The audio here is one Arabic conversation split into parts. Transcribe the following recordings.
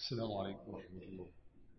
السلام عليكم ورحمة الله.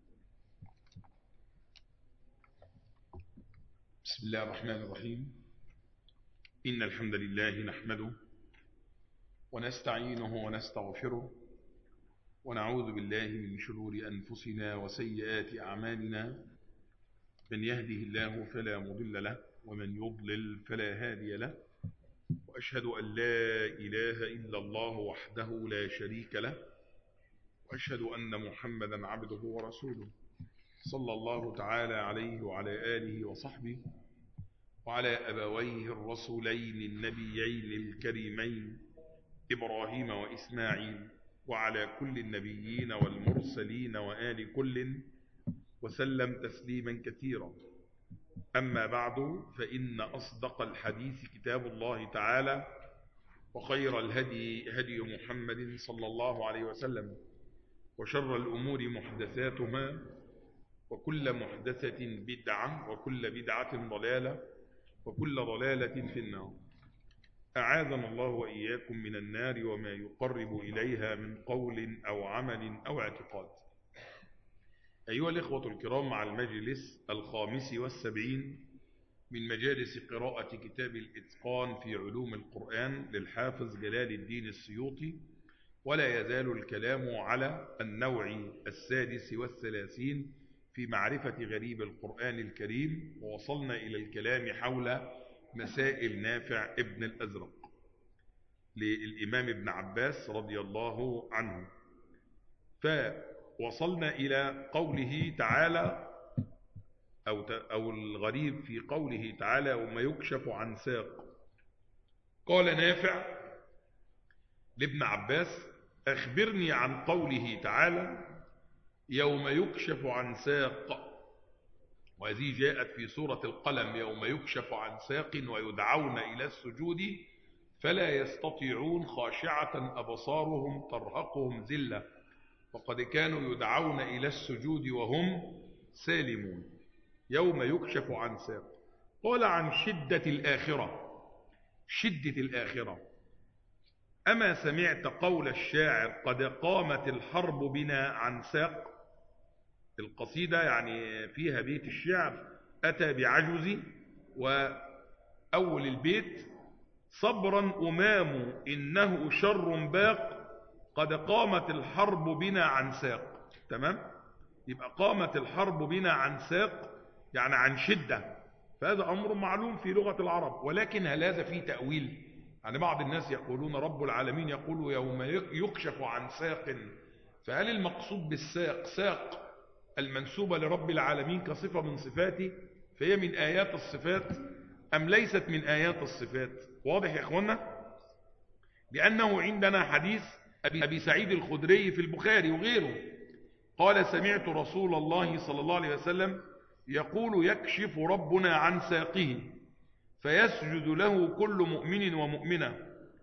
بسم الله الرحمن الرحيم. إن الحمد لله نحمده ونستعينه ونستغفره ونعوذ بالله من شرور أنفسنا وسيئات أعمالنا. من يهده الله فلا مضل له ومن يضلل فلا هادي له، وأشهد أن لا إله إلا الله وحده لا شريك له، وأشهد أن محمدا عبده ورسوله صلى الله تعالى عليه وعلى آله وصحبه وعلى أبويه الرسولين النبيين الكريمين إبراهيم وإسماعيل وعلى كل النبيين والمرسلين وآل كل وسلم تسليما كثيرا. أما بعد، فإن أصدق الحديث كتاب الله تعالى، وخير الهدي هدي محمد صلى الله عليه وسلم، وشر الأمور محدثاتها، وكل محدثة بدعة، وكل بدعة ضلالة، وكل ضلالة في النار. أعاذنا الله وإياكم من النار وما يقرب إليها من قول أو عمل أو اعتقاد. أيها الإخوة الكرام، مع المجلس 75 من مجالس قراءة كتاب الإتقان في علوم القرآن للحافظ جلال الدين السيوطي، ولا يزال الكلام على النوع 36 في معرفة غريب القرآن الكريم، ووصلنا إلى الكلام حول مسائل نافع ابن الأزرق للإمام ابن عباس رضي الله عنه. فوصلنا إلى قوله تعالى أو الغريب في قوله تعالى: وما يكشف عن ساق. قال نافع لابن عباس: أخبرني عن قوله تعالى يوم يكشف عن ساق، وهذه جاءت في سورة القلم: يوم يكشف عن ساق ويدعون إلى السجود فلا يستطيعون خاشعة أبصارهم ترهقهم ذلة وقد كانوا يدعون إلى السجود وهم سالمون. يوم يكشف عن ساق. قال عن شدة الآخرة. شدة الآخرة: أما سمعت قول الشاعر قد قامت الحرب بنا عن ساق؟ القصيدة يعني فيها بيت الشعر أتى بعجز، وأول البيت: صبرا أمام إنه شر باق قد قامت الحرب بنا عن ساق. تمام؟ يبقى قامت الحرب بنا عن ساق يعني عن شدة، فهذا أمر معلوم في لغة العرب، ولكن هل هذا فيه تأويل؟ يعني بعض الناس يقولون رب العالمين يقول يوم يكشف عن ساق، فهل المقصود بالساق ساق المنسوبة لرب العالمين كصفة من صفاته فهي من آيات الصفات أم ليست من آيات الصفات؟ واضح يا إخوانا؟ لأنه عندنا حديث أبي سعيد الخدري في البخاري وغيره قال: سمعت رسول الله صلى الله عليه وسلم يقول: يكشف ربنا عن ساقه فيسجد له كل مؤمن ومؤمنة،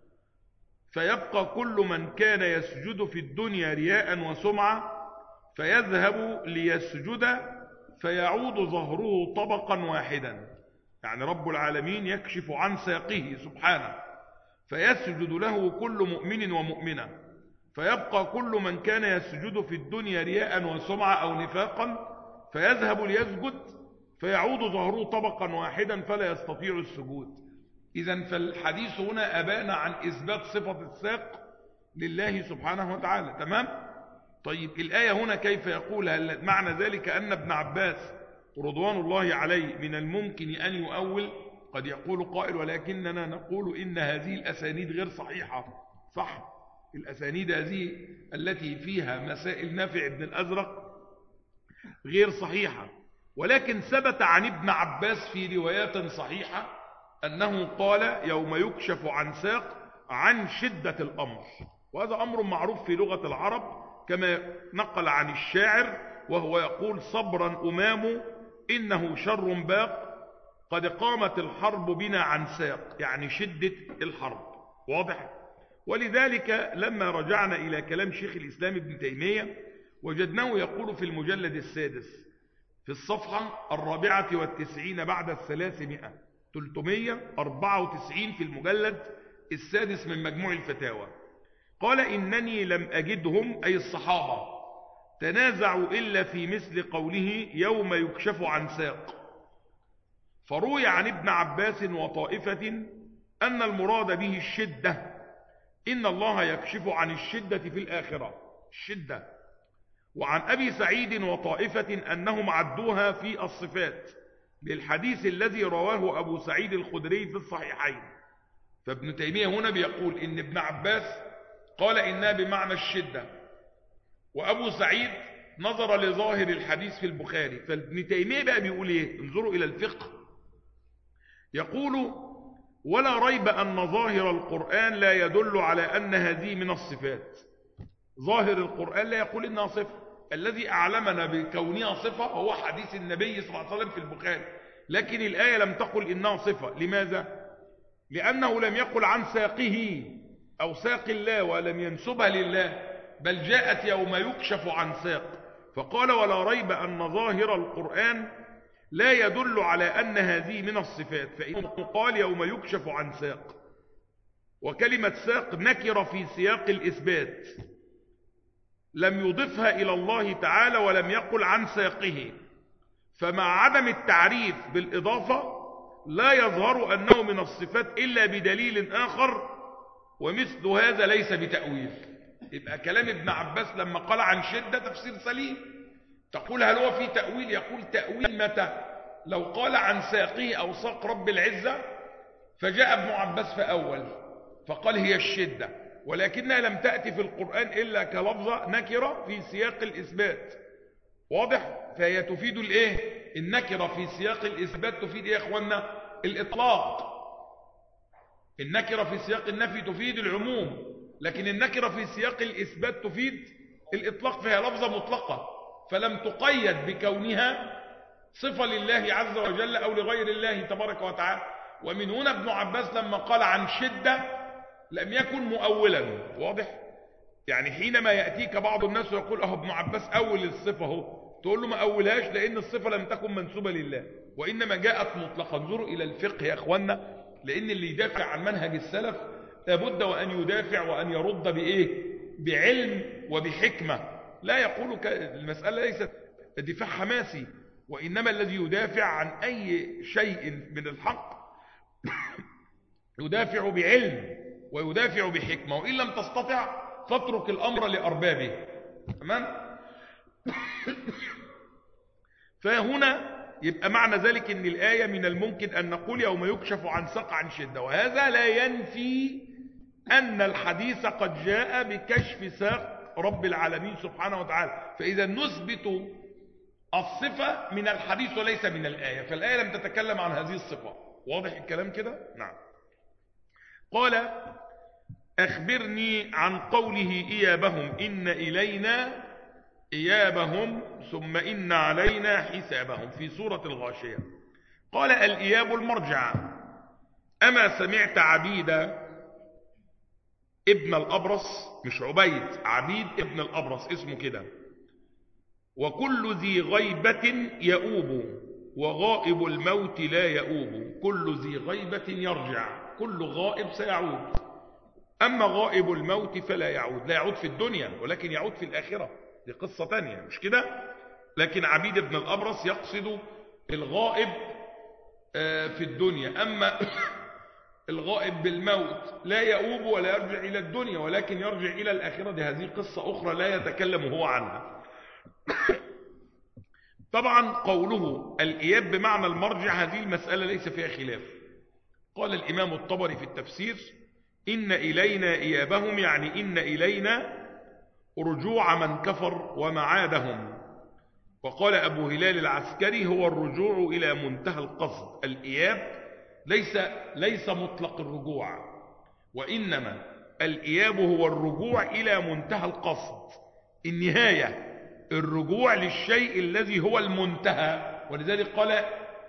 فيبقى كل من كان يسجد في الدنيا رياء وسمعة فيذهب ليسجد فيعود ظهره طبقا واحدا. يعني رب العالمين يكشف عن ساقه سبحانه فيسجد له كل مؤمن ومؤمنة، فيبقى كل من كان يسجد في الدنيا رياء وسمعة أو نفاقا فيذهب ليسجد فيعود ظهره طبقا واحدا فلا يستطيع السجود. إذن فالحديث هنا أبان عن إثبات صفة الساق لله سبحانه وتعالى. تمام؟ طيب الآية هنا كيف يقول؟ هل معنى ذلك أن ابن عباس رضوان الله عليه من الممكن أن يؤول؟ قد يقول قائل: ولكننا نقول إن هذه الأسانيد غير صحيحة. صح، الأسانيد هذه التي فيها مسائل نافع بن الأزرق غير صحيحة، ولكن ثبت عن ابن عباس في روايات صحيحة أنه قال يوم يكشف عن ساق عن شدة الأمر، وهذا أمر معروف في لغة العرب كما نقل عن الشاعر وهو يقول: صبرا أمام إنه شر باق قد قامت الحرب بنا عن ساق، يعني شدة الحرب. واضح؟ ولذلك لما رجعنا إلى كلام شيخ الإسلام ابن تيمية وجدناه يقول في المجلد السادس في الصفحة 94 بعد 300 394 في المجلد السادس من مجموع الفتاوى، قال: إنني لم أجدهم، أي الصحابة، تنازعوا إلا في مثل قوله يوم يكشف عن ساق. فروي عن ابن عباس وطائفة أن المراد به الشدة، إن الله يكشف عن الشدة في الآخرة، الشدة. وعن أبي سعيد وطائفة أنهم عدوها في الصفات للحديث الذي رواه أبو سعيد الخدري في الصحيحين. فابن تيمية هنا بيقول إن ابن عباس قال إنها بمعنى الشدة، وأبو سعيد نظر لظاهر الحديث في البخاري. فابن تيمية بقى بيقول إيه؟ انظروا إلى الفقه. يقول ولا ريب أن ظاهر القرآن لا يدل على أن هذه من الصفات. ظاهر القرآن لا يقول إنها صفة، الذي أعلمنا بكونها صفة هو حديث النبي صلى الله عليه وسلم في البخاري، لكن الآية لم تقل إنها صفة. لماذا؟ لأنه لم يقل عن ساقه أو ساق الله ولم ينسبها لله، بل جاءت يوم يكشف عن ساق، فقال ولا ريب أن ظاهر القرآن لا يدل على أن هذه من الصفات، فإنه قال يوم يكشف عن ساق، وكلمة ساق نكرة في سياق الإثبات، لم يضفها إلى الله تعالى ولم يقل عن ساقه، فمع عدم التعريف بالإضافة لا يظهر أنه من الصفات إلا بدليل آخر، ومثل هذا ليس بتأويل. يبقى كلام ابن عباس لما قال عن شدة تفسير سليم. تقول هل هو في تأويل؟ يقول تأويل متى؟ لو قال عن ساقه أو ساق رب العزة فجاء ابن عباس فأول فقال هي الشدة، ولكنها لم تأتي في القرآن إلا كلفظة نكرة في سياق الإثبات. واضح؟ فهي تفيد الإيه؟ النكرة في سياق الإثبات تفيد إيه يا أخوانا؟ الإطلاق. النكرة في سياق النفي تفيد العموم، لكن النكرة في سياق الإثبات تفيد الإطلاق، فهي لفظة مطلقة فلم تقيد بكونها صفة لله عز وجل أو لغير الله تبارك وتعالى. ومن هنا ابن عباس لما قال عن شدة لم يكن مؤولا. واضح؟ يعني حينما يأتيك بعض الناس ويقول أهو ابن عباس أول الصفة هو، تقول له ما أولهاش لأن الصفة لم تكن منسوبة لله وإنما جاءت مطلقا. انظروا إلى الفقه يا أخوانا، لأن اللي يدافع عن منهج السلف لابد وأن يدافع وأن يرد بإيه؟ بعلم وبحكمة. لا يقول المسألة ليست دفاع حماسي، وإنما الذي يدافع عن أي شيء من الحق يدافع بعلم ويدافع بحكمة، وإن لم تستطع فاترك الأمر لأربابه. تمام؟ فهنا يبقى معنى ذلك ان الآية من الممكن أن نقول يوم يكشف عن ساق عن شدة، وهذا لا ينفي أن الحديث قد جاء بكشف ساق رب العالمين سبحانه وتعالى. فإذا نثبت الصفة من الحديث وليس من الآية، فالآية لم تتكلم عن هذه الصفة. واضح الكلام كده؟ نعم. قال أخبرني عن قوله إيابهم إن إلينا إيابهم ثم إن علينا حسابهم في سورة الغاشية. قال الإياب المرجع. أما سمعت عبيد ابن الأبرص، مش عبيد، عبيد ابن الأبرص اسمه كده، وكل ذي غيبة يؤوب وغائب الموت لا يؤوب. كل ذي غيبة يرجع، كل غائب سيعود، أما غائب الموت فلا يعود. لا يعود في الدنيا ولكن يعود في الآخرة، دي قصة تانية مش كده. لكن عبيد ابن الأبرص يقصد الغائب في الدنيا، أما الغائب بالموت لا يؤوب ولا يرجع إلى الدنيا ولكن يرجع إلى الآخرة. دي هذه قصة أخرى لا يتكلم هو عنها. طبعا قوله الإياب بمعنى المرجع هذه المسألة ليس فيها خلاف. قال الإمام الطبري في التفسير إن إلينا إيابهم، يعني إن إلينا رجوع من كفر ومعادهم. وقال أبو هلال العسكري هو الرجوع إلى منتهى القصد. الإياب ليس مطلق الرجوع، وإنما الإياب هو الرجوع إلى منتهى القصد، النهاية، الرجوع للشيء الذي هو المنتهى. ولذلك قال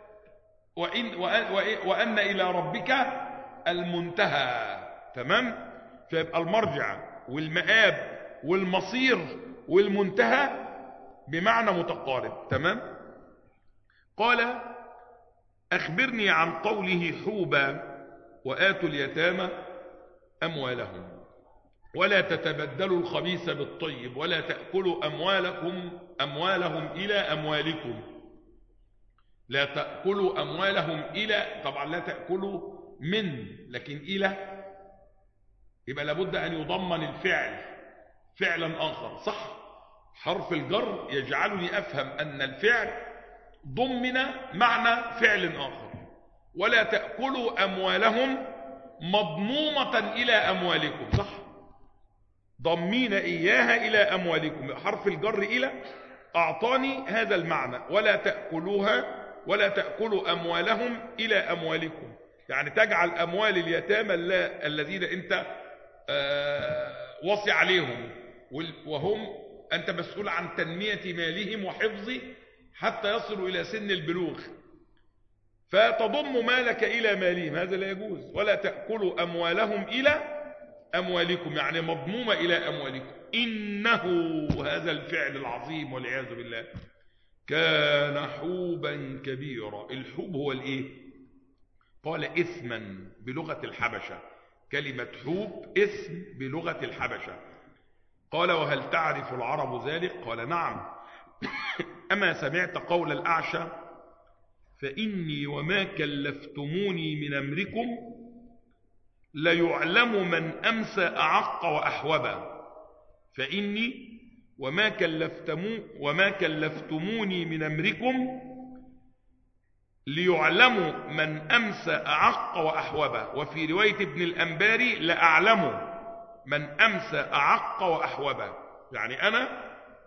وأن إلى ربك المنتهى. تمام؟ فيبقى المرجع والمآب والمصير والمنتهى بمعنى متقارب. تمام؟ قال أخبرني عن قوله حوبا وآتوا اليتامى أموالهم. ولا تتبدلوا الخبيث بالطيب ولا تأكلوا أموالهم إلى أموالكم. لا تأكلوا أموالهم إلى، طبعا لا تأكلوا من، لكن إلى يبقى لابد أن يضمن الفعل فعلا آخر، صح؟ حرف الجر يجعلني أفهم أن الفعل ضمن معنى فعل آخر. ولا تأكلوا أموالهم مضمومة إلى أموالكم، صح؟ ضمين إياها إلى أموالكم، حرف الجر إلى أعطاني هذا المعنى. ولا تأكلوا أموالهم إلى أموالكم، يعني تجعل أموال اليتامى الذين أنت وصي عليهم وهم أنت مسؤول عن تنمية مالهم وحفظه حتى يصلوا إلى سن البلوغ، فتضم مالك إلى مالهم، هذا لا يجوز. ولا تأكلوا أموالهم إلى أموالكم، يعني مضمومة إلى أموالكم. إنه هذا الفعل العظيم والعياذ بالله كان حوبا كبيرا. الحوب هو الإيه؟ قال إثما بلغة الحبشة، كلمة حوب اسم بلغة الحبشة. قال وهل تعرف العرب ذلك؟ قال نعم. أما سمعت قول الأعشى فإني وما كلفتموني من أمركم ليعلم من أمسى أعق وأحوبا. فإني وما كلفتموني من أمركم ليعلم من أمسى أعق وأحوبا. وفي رواية ابن الأنباري لأعلم من أمسى أعق وأحوبا، يعني أنا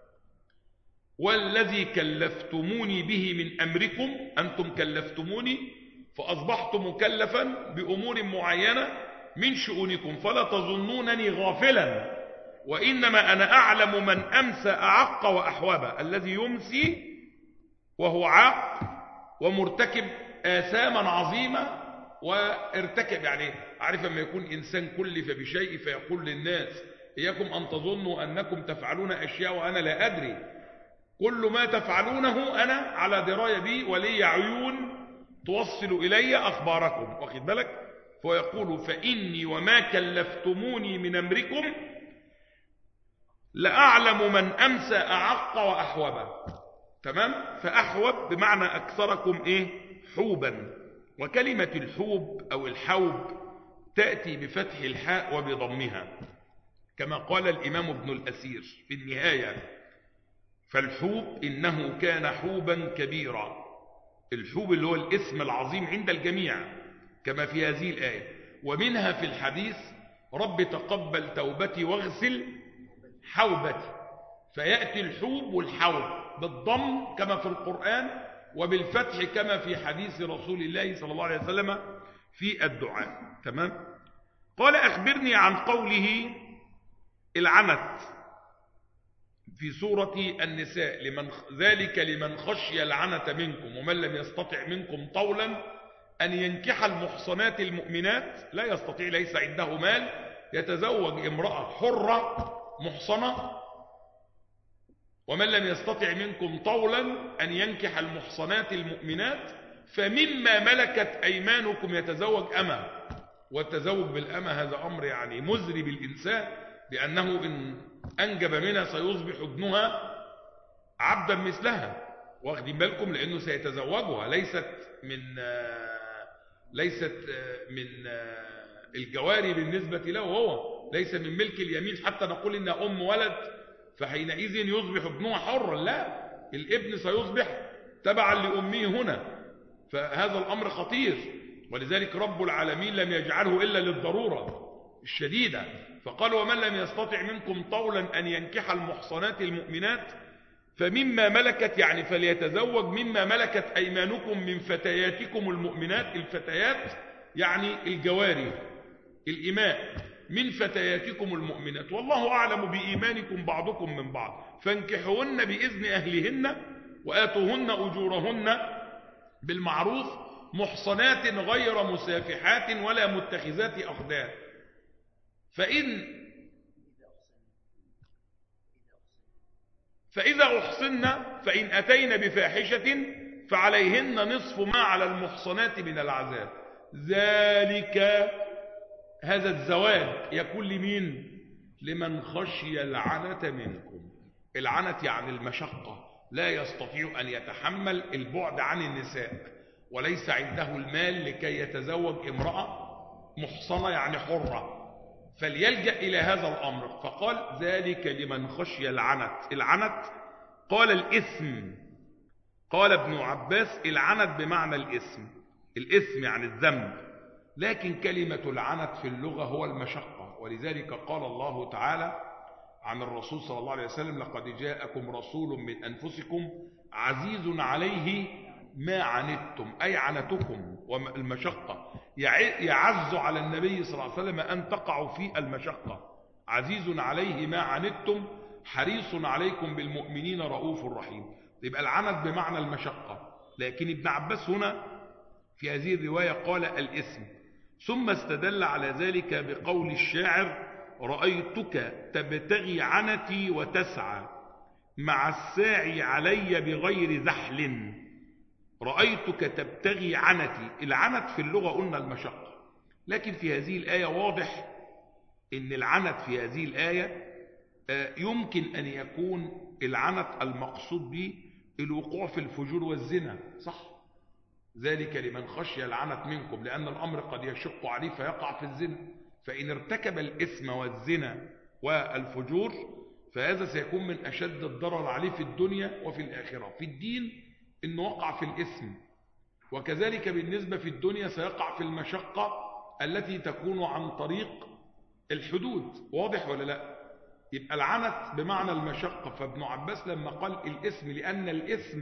والذي كلفتموني به من أمركم، أنتم كلفتموني فأصبحت مكلفا بأمور معينة من شؤونكم، فلا تظنونني غافلا، وإنما أنا أعلم من أمسى أعق وأحوبا، الذي يمسي وهو عاق ومرتكب آثاما عظيمة وارتكب، يعني عارف لما يكون إنسان كلف بشيء فيقول للناس إياكم أن تظنوا أنكم تفعلون أشياء وأنا لا أدري، كل ما تفعلونه أنا على دراية بي ولي عيون توصل إلي أخباركم، واخد بالك؟ فيقول فإني وما كلفتموني من أمركم لأعلم من أمسى أعق وأحوبا. تمام؟ فأحوب بمعنى أكثركم إيه؟ حوبا. وكلمة الحوب أو الحوب تأتي بفتح الحاء وبضمها كما قال الإمام ابن الأثير في النهاية، فالحوب إنه كان حوبا كبيرا. الحوب اللي هو الاسم العظيم عند الجميع كما في هذه الآية. ومنها في الحديث رب تقبل توبتي واغسل حوبتي، فيأتي الحوب والحوب بالضم كما في القرآن وبالفتح كما في حديث رسول الله صلى الله عليه وسلم في الدعاء. تمام؟ قال أخبرني عن قوله العنت في سورة النساء ذلك لمن خشي العنت منكم ومن لم يستطع منكم طولا أن ينكح المحصنات المؤمنات، لا يستطيع، ليس عنده مال يتزوج امرأة حرة محصنة، ومن لم يستطع منكم طولا أن ينكح المحصنات المؤمنات فمما ملكت أيمانكم يتزوج أمة. والتزوج بالأمة هذا أمر يعني مزري بالإنسان، لأنه إن أنجب منها سيصبح ابنها عبدا مثلها، واخدين بالكم؟ لأنه سيتزوجها، ليست من الجواري بالنسبة له، هو ليس من ملك اليمين حتى نقول إنها أم ولد فحينئذ يصبح ابنها حرا، لا، الابن سيصبح تبعا لأمه هنا، فهذا الأمر خطير. ولذلك رب العالمين لم يجعله إلا للضرورة الشديدة، فقال ومن لم يستطع منكم طولا أن ينكح المحصنات المؤمنات فمما ملكت، يعني فليتزوج مما ملكت أيمانكم من فتياتكم المؤمنات. الفتيات يعني الجواري الإماء، من فتياتكم المؤمنات، والله أعلم بإيمانكم بعضكم من بعض، فانكحوهن بإذن أهلهن وآتوهن أجورهن بالمعروف محصنات غير مسافحات ولا متخذات أخدان. فإذا أحصن فإن أتين بفاحشة فعليهن نصف ما على المحصنات من العذاب. ذلك هذا الزواج يكون لمين؟ لمن خشي العنة منكم. العنة يعني المشقة، لا يستطيع أن يتحمل البعد عن النساء، وليس عنده المال لكي يتزوج امرأة محصنة يعني حرة، فليلجأ إلى هذا الأمر. فقال ذلك لمن خشي العنت. العنت قال الإثم، قال ابن عباس العنت بمعنى الإثم، الإثم يعني الذنب، لكن كلمة العنت في اللغة هو المشقة. ولذلك قال الله تعالى عن الرسول صلى الله عليه وسلم لقد جاءكم رسول من أنفسكم عزيز عليه ما عنتم، أي عنتكم والمشقة. يعز على النبي صلى الله عليه وسلم أن تقعوا في المشقة. عزيز عليه ما عنتم حريص عليكم بالمؤمنين رؤوف رحيم. يبقى العنت بمعنى المشقة، لكن ابن عباس هنا في هذه الرواية قال الإثم. ثم استدل على ذلك بقول الشاعر رأيتك تبتغي عنتي وتسعى مع الساعي علي بغير زحل. رأيتك تبتغي عنتي، العنت في اللغة قلنا المشقة، لكن في هذه الآية واضح ان العنت في هذه الآية يمكن أن يكون العنت المقصود به الوقوع في الفجور والزنا، صح؟ ذلك لمن خشي العنت منكم، لأن الأمر قد يشق عليه فيقع في الزنا، فإن ارتكب الإثم والزنا والفجور فهذا سيكون من أشد الضرر عليه في الدنيا وفي الآخرة. في الدين إنه وقع في الإثم، وكذلك بالنسبة في الدنيا سيقع في المشقة التي تكون عن طريق الحدود. واضح ولا لا؟ يبقى العنت بمعنى المشقة. فابن عباس لما قال الإثم لأن الإثم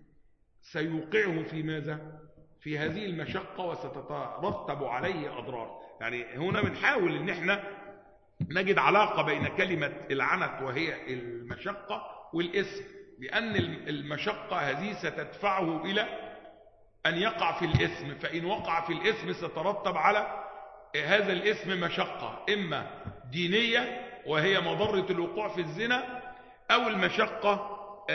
سيوقعه في ماذا؟ في هذه المشقة وستترتب عليه أضرار. يعني هنا بنحاول ان احنا نجد علاقة بين كلمة العنت وهي المشقة والإثم، لأن المشقة هذه ستدفعه إلى أن يقع في الإثم، فإن وقع في الإثم سترتب على هذا الإثم مشقة إما دينية وهي مضرة الوقوع في الزنا، أو المشقة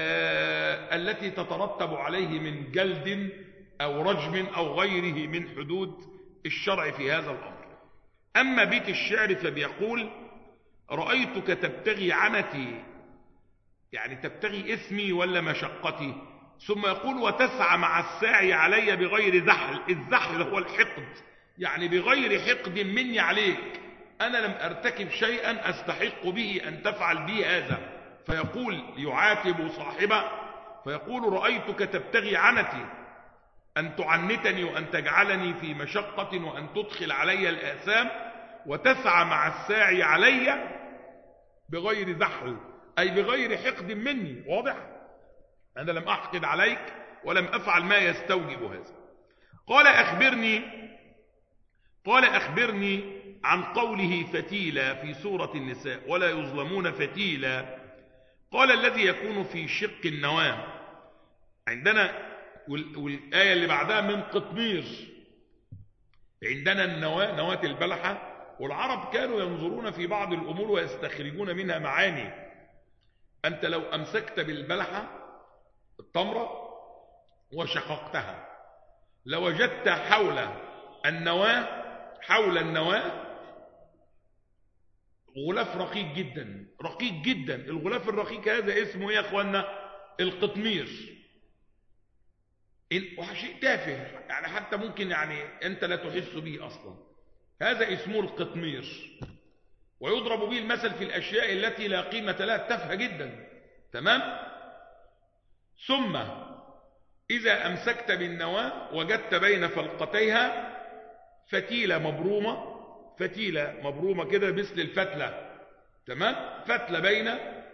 التي تترتب عليه من جلد أو رجم أو غيره من حدود الشرع في هذا الأمر. أما بيت الشعر فبيقول رأيتك تبتغي عنتي، يعني تبتغي إثمي ولا مشقتي، ثم يقول وتسعى مع الساعي علي بغير زحل. الزحل هو الحقد، يعني بغير حقد مني عليك، أنا لم أرتكب شيئا أستحق به أن تفعل بي هذا. فيقول يعاتب صاحبه فيقول رأيتك تبتغي عنتي، أن تعنتني وأن تجعلني في مشقة وأن تدخل علي الآثام، وتسعى مع الساعي علي بغير زحل أي بغير حقد مني. واضح؟ أنا لم أحقد عليك ولم أفعل ما يستوجب هذا. قال أخبرني عن قوله فتيلا في سورة النساء ولا يظلمون فتيلا. قال الذي يكون في شق النواة عندنا، والآية اللي بعدها من قطمير. عندنا النواة نواة البلحة، والعرب كانوا ينظرون في بعض الأمور ويستخرجون منها معاني. أنت لو أمسكت بالبلحة التمرة وشققتها لوجدت حول النواة غلاف رقيق جدا، رقيق جدا. الغلاف الرقيق هذا اسمه ايه يا اخوانا؟ القطمير. شيء تافه يعني، حتى ممكن يعني انت لا تحس به اصلا، هذا اسمه القطمير، ويضرب به المثل في الاشياء التي لا قيمة لها، تافهة جدا. تمام؟ ثم اذا امسكت بالنواة وجدت بين فلقتيها فتيلة مبرومة كده مثل الفتلة. تمام؟ فتلة بين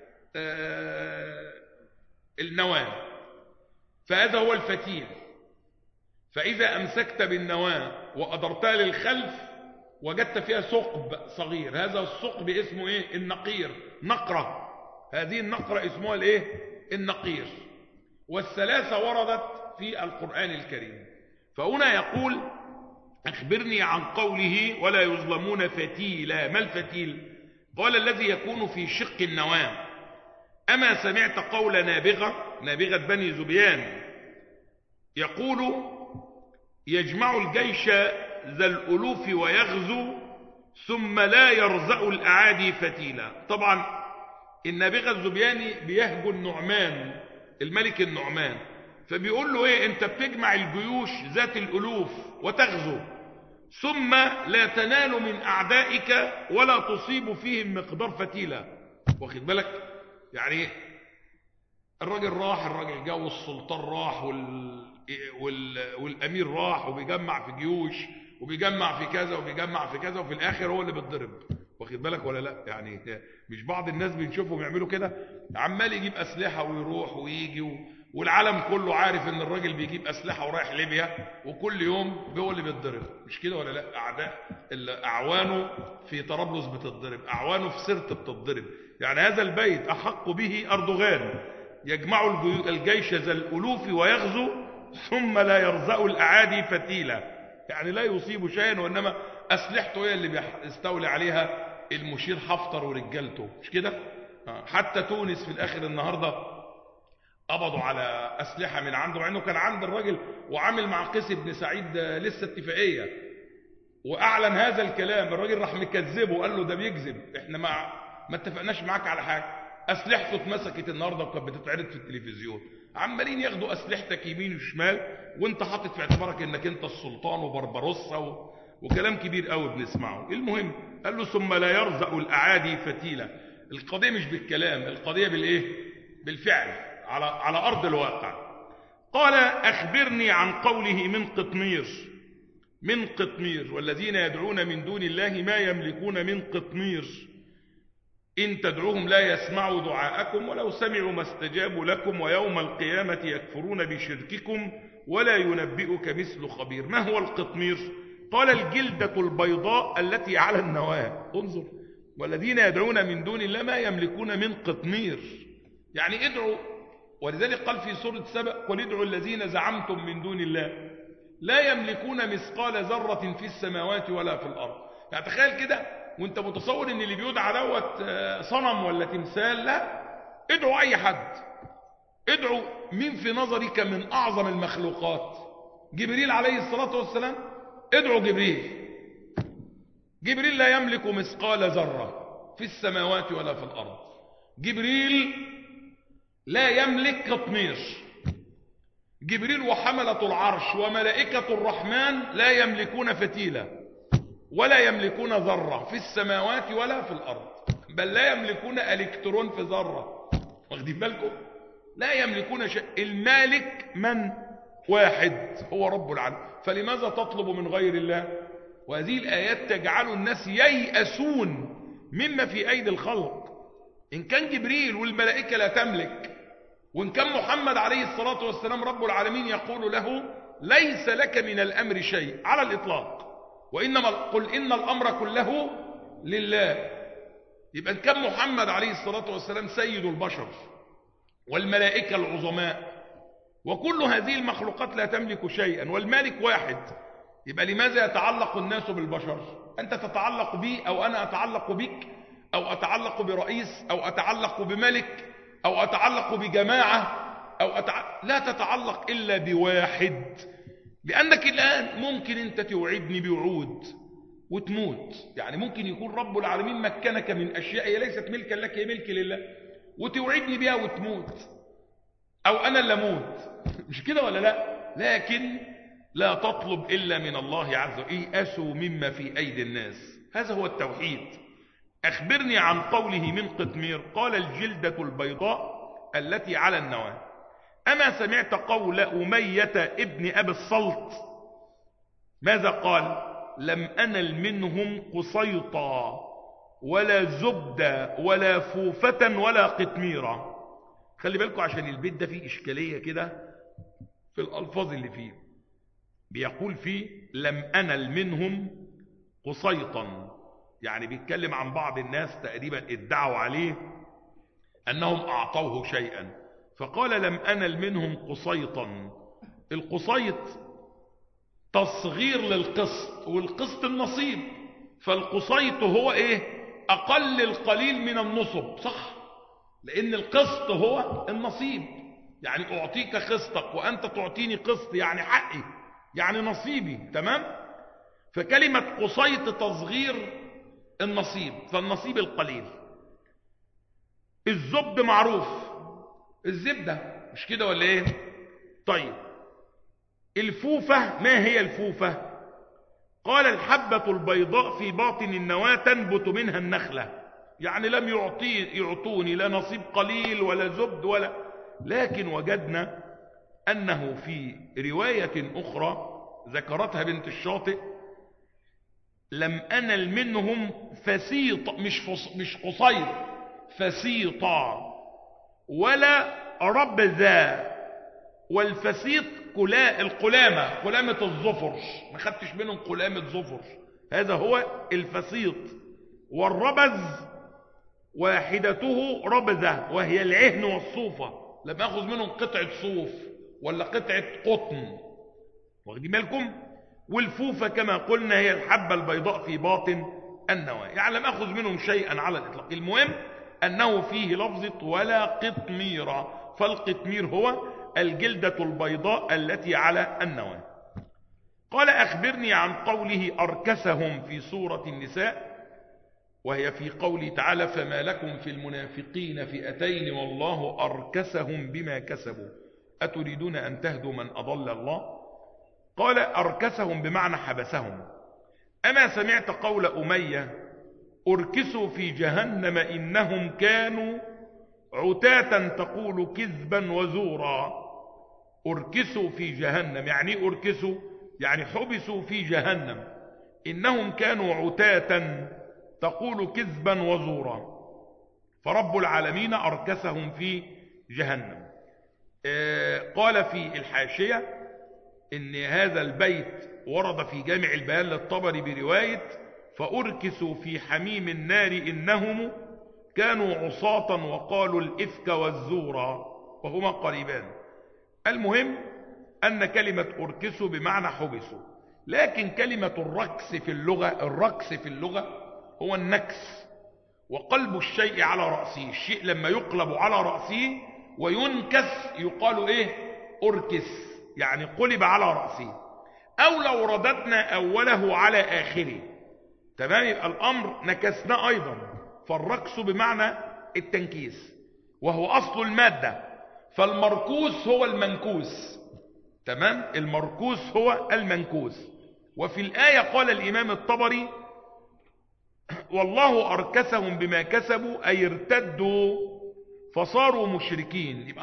النواة، فهذا هو الفتيل. فإذا أمسكت بالنواة وأدرتها للخلف وجدت فيها ثقب صغير، هذا الثقب اسمه ايه؟ النقير، نقرة. هذه النقرة اسمها الايه؟ النقير. والثلاثة وردت في القرآن الكريم. فهنا يقول أخبرني عن قوله ولا يظلمون فتيلا. ما الفتيل؟ قال الذي يكون في شق النواة. أما سمعت قول نابغة بني زبيان يقول يجمع الجيش ذا الألوف ويغزو ثم لا يرزأ الأعادي فتيلا. طبعا النابغة الزبياني بيهجو النعمان الملك النعمان، فبيقول له ايه؟ انت بتجمع الجيوش ذات الألوف وتغزو، ثم لا تنال من أعدائك ولا تصيب فيهم مقدار فتيلة. واخد بالك؟ يعني الراجل راح، الراجل جه، والسلطان راح، والأمير راح، وبيجمع في جيوش وبيجمع في كذا وبيجمع في كذا، وفي الآخر هو اللي بيتضرب. واخد بالك ولا لا؟ يعني مش بعض الناس بنشوفهم يعملوا كده، عمال يجيب أسلحة ويروح ويجي، والعالم كله عارف ان الراجل بيجيب أسلحة ورايح ليبيا، وكل يوم هو اللي بيتضرب. مش كده ولا لا؟ أعوانه في طرابلس بتتضرب، أعوانه في سرت بتتضرب. يعني هذا البيت أحق به أردوغان، يجمع الجيش ذا الألوف ويغزو، ثم لا يرزأ الأعادي فتيلا. يعني لا يصيب شيئا، وإنما أسلحته هي اللي بيستولي عليها المشير حفتر ورجالته. مش كده؟ حتى تونس في الآخر النهاردة قبضوا على أسلحة من عنده، مع أنه كان عند الراجل وعامل مع قيس بن سعيد لسه اتفاقية، وأعلن هذا الكلام. الراجل راح مكذبه وقال له ده بيكذب، احنا ما اتفقناش معاك على حاجة. أسلحته اتمسكت النهاردة وكانت بتتعرض في التلفزيون. عمالين ياخدوا أسلحتك يمين وشمال، وانت حاطط في اعتبارك انك انت السلطان وبربروسا وكلام كبير قوي بنسمعه. المهم قال له ثم لا يرزأ الأعادي فتيلة. القضية مش بالكلام، القضية بالايه؟ بالفعل، على أرض الواقع. قال أخبرني عن قوله من قطمير والذين يدعون من دون الله ما يملكون من قطمير إن تدعوهم لا يسمعوا دعاءكم ولو سمعوا ما استجابوا لكم ويوم القيامة يكفرون بشرككم ولا ينبئك مثل خبير. ما هو القطمير؟ قال الجلدة البيضاء التي على النواة. انظر، والذين يدعون من دون الله ما يملكون من قطمير، يعني ادعوا. ولذلك قال في سورة سبأ قل ادعوا الذين زعمتم من دون الله لا يملكون مثقال ذرة في السماوات ولا في الأرض. يعني تخيل كده وانت متصور ان اللي بيدعى دوت صنم ولا تمثال. لا، ادعوا اي حد. ادعوا مين في نظرك من اعظم المخلوقات؟ جبريل عليه الصلاة والسلام. ادعوا جبريل لا يملك مثقال ذرة في السماوات ولا في الأرض. جبريل لا يملك قطمير. جبريل وحملة العرش وملائكة الرحمن لا يملكون فتيلة ولا يملكون ذرة في السماوات ولا في الأرض، بل لا يملكون إلكترون في ذرة. واخدين بالكم؟ لا يملكون شيء. المالك من؟ واحد، هو رب العالمين. فلماذا تطلب من غير الله؟ وهذه الآيات تجعل الناس ييأسون مما في أيدي الخلق. إن كان جبريل والملائكة لا تملك، وإن كان محمد عليه الصلاة والسلام رب العالمين يقول له ليس لك من الأمر شيء على الإطلاق، وإنما قل إن الأمر كله لله. يبقى إن كان محمد عليه الصلاة والسلام سيد البشر والملائكة العظماء وكل هذه المخلوقات لا تملك شيئا والمالك واحد، يبقى لماذا يتعلق الناس بالبشر؟ أنت تتعلق بي أو أنا أتعلق بك أو أتعلق برئيس أو أتعلق بملك أو أتعلق بجماعة لا تتعلق إلا بواحد. لأنك الآن ممكن أنت توعدني بوعود وتموت. يعني ممكن يكون رب العالمين مكنك من أشياء هي ليست ملكا لك، هي ملك لله، وتوعدني بها وتموت، أو أنا اللي أموت. مش كده ولا لا؟ لكن لا تطلب إلا من الله عز وجل. ييأسوا مما في أيدي الناس. هذا هو التوحيد. أخبرني عن قوله من قطمير. قال الجلدة البيضاء التي على النواة. أما سمعت قول أمية ابن أبي الصلت؟ ماذا قال؟ لم أنل منهم قصيطا ولا زبدة ولا فوفة ولا قطميرا. خلي بالكم عشان البيت ده فيه إشكالية كده في الألفاظ اللي فيه. بيقول فيه لم أنل منهم قصيطا، يعني بيتكلم عن بعض الناس تقريبا ادعوا عليه أنهم أعطوه شيئا، فقال لم أنل منهم قصيطا. القصيط تصغير للقسط، والقسط النصيب، فالقصيط هو ايه؟ أقل القليل من النصب، صح؟ لأن القسط هو النصيب، يعني أعطيك قسطك وأنت تعطيني قسط، يعني حقي، يعني نصيبي. تمام؟ فكلمة قصيط تصغير النصيب، فالنصيب القليل. الزبد معروف، الزبدة، مش كده ولا ايه؟ طيب الفوفة، ما هي الفوفة؟ قال الحبة البيضاء في باطن النواة تنبت منها النخلة. يعني لم يعطوني لا نصيب قليل ولا زبد ولا، لكن وجدنا أنه في رواية أخرى ذكرتها بنت الشاطئ: لم أنل منهم فسيط، مش قصير، فسيطا ولا ربذا. والفسيط قلامة الظفر، ما خدتش منهم قلامة ظفر، هذا هو الفسيط. والربذ واحدته ربذة، وهي العهن والصوفة، لم أخذ منهم قطعة صوف ولا قطعة قطن، واخدين بالكم؟ والفوفة كما قلنا هي الحبة البيضاء في باطن النواة، يعني لم أخذ منهم شيئا على الإطلاق. المهم أنه فيه لفظة ولا قطميرا، فالقطمير هو الجلدة البيضاء التي على النواة. قال أخبرني عن قوله أركسهم في سورة النساء، وهي في قوله تعالى: فما لكم في المنافقين فئتين والله أركسهم بما كسبوا أتريدون أن تهدوا من أضل الله. قال أركسهم بمعنى حبسهم. أما سمعت قول أمية: أركسوا في جهنم إنهم كانوا عتاة تقول كذبا وزورا. أركسوا في جهنم، يعني أركسوا يعني حبسوا في جهنم، إنهم كانوا عتاة تقول كذبا وزورا، فرب العالمين أركسهم في جهنم. قال في الحاشية إن هذا البيت ورد في جامع البيان للطبري برواية: فأركسوا في حميم النار إنهم كانوا عصاة وقالوا الإفك والزورا، وهما قريبان. المهم أن كلمة أركسوا بمعنى حبسوا، لكن كلمة الركس في اللغة هو النكس، وقلب الشيء على رأسه. الشيء لما يقلب على رأسه وينكس يقال إيه؟ أركس، يعني قلب على رأسه. أو لو رددنا أوله على آخره، تمام، يبقى الأمر نكسنا أيضا. فالركس بمعنى التنكيس، وهو أصل المادة. فالمركوس هو المنكوس، تمام، المركوس هو المنكوس. وفي الآية قال الإمام الطبري: والله أركسهم بما كسبوا، أي ارتدوا فصاروا مشركين. يبقى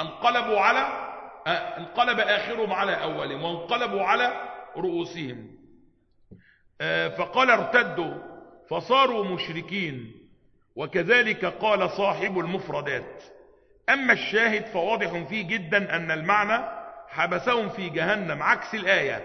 انقلب آخرهم على أولهم وانقلبوا على رؤوسهم. فقال ارتدوا فصاروا مشركين. وكذلك قال صاحب المفردات. أما الشاهد فواضح فيه جدا أن المعنى حبسهم في جهنم عكس الآية.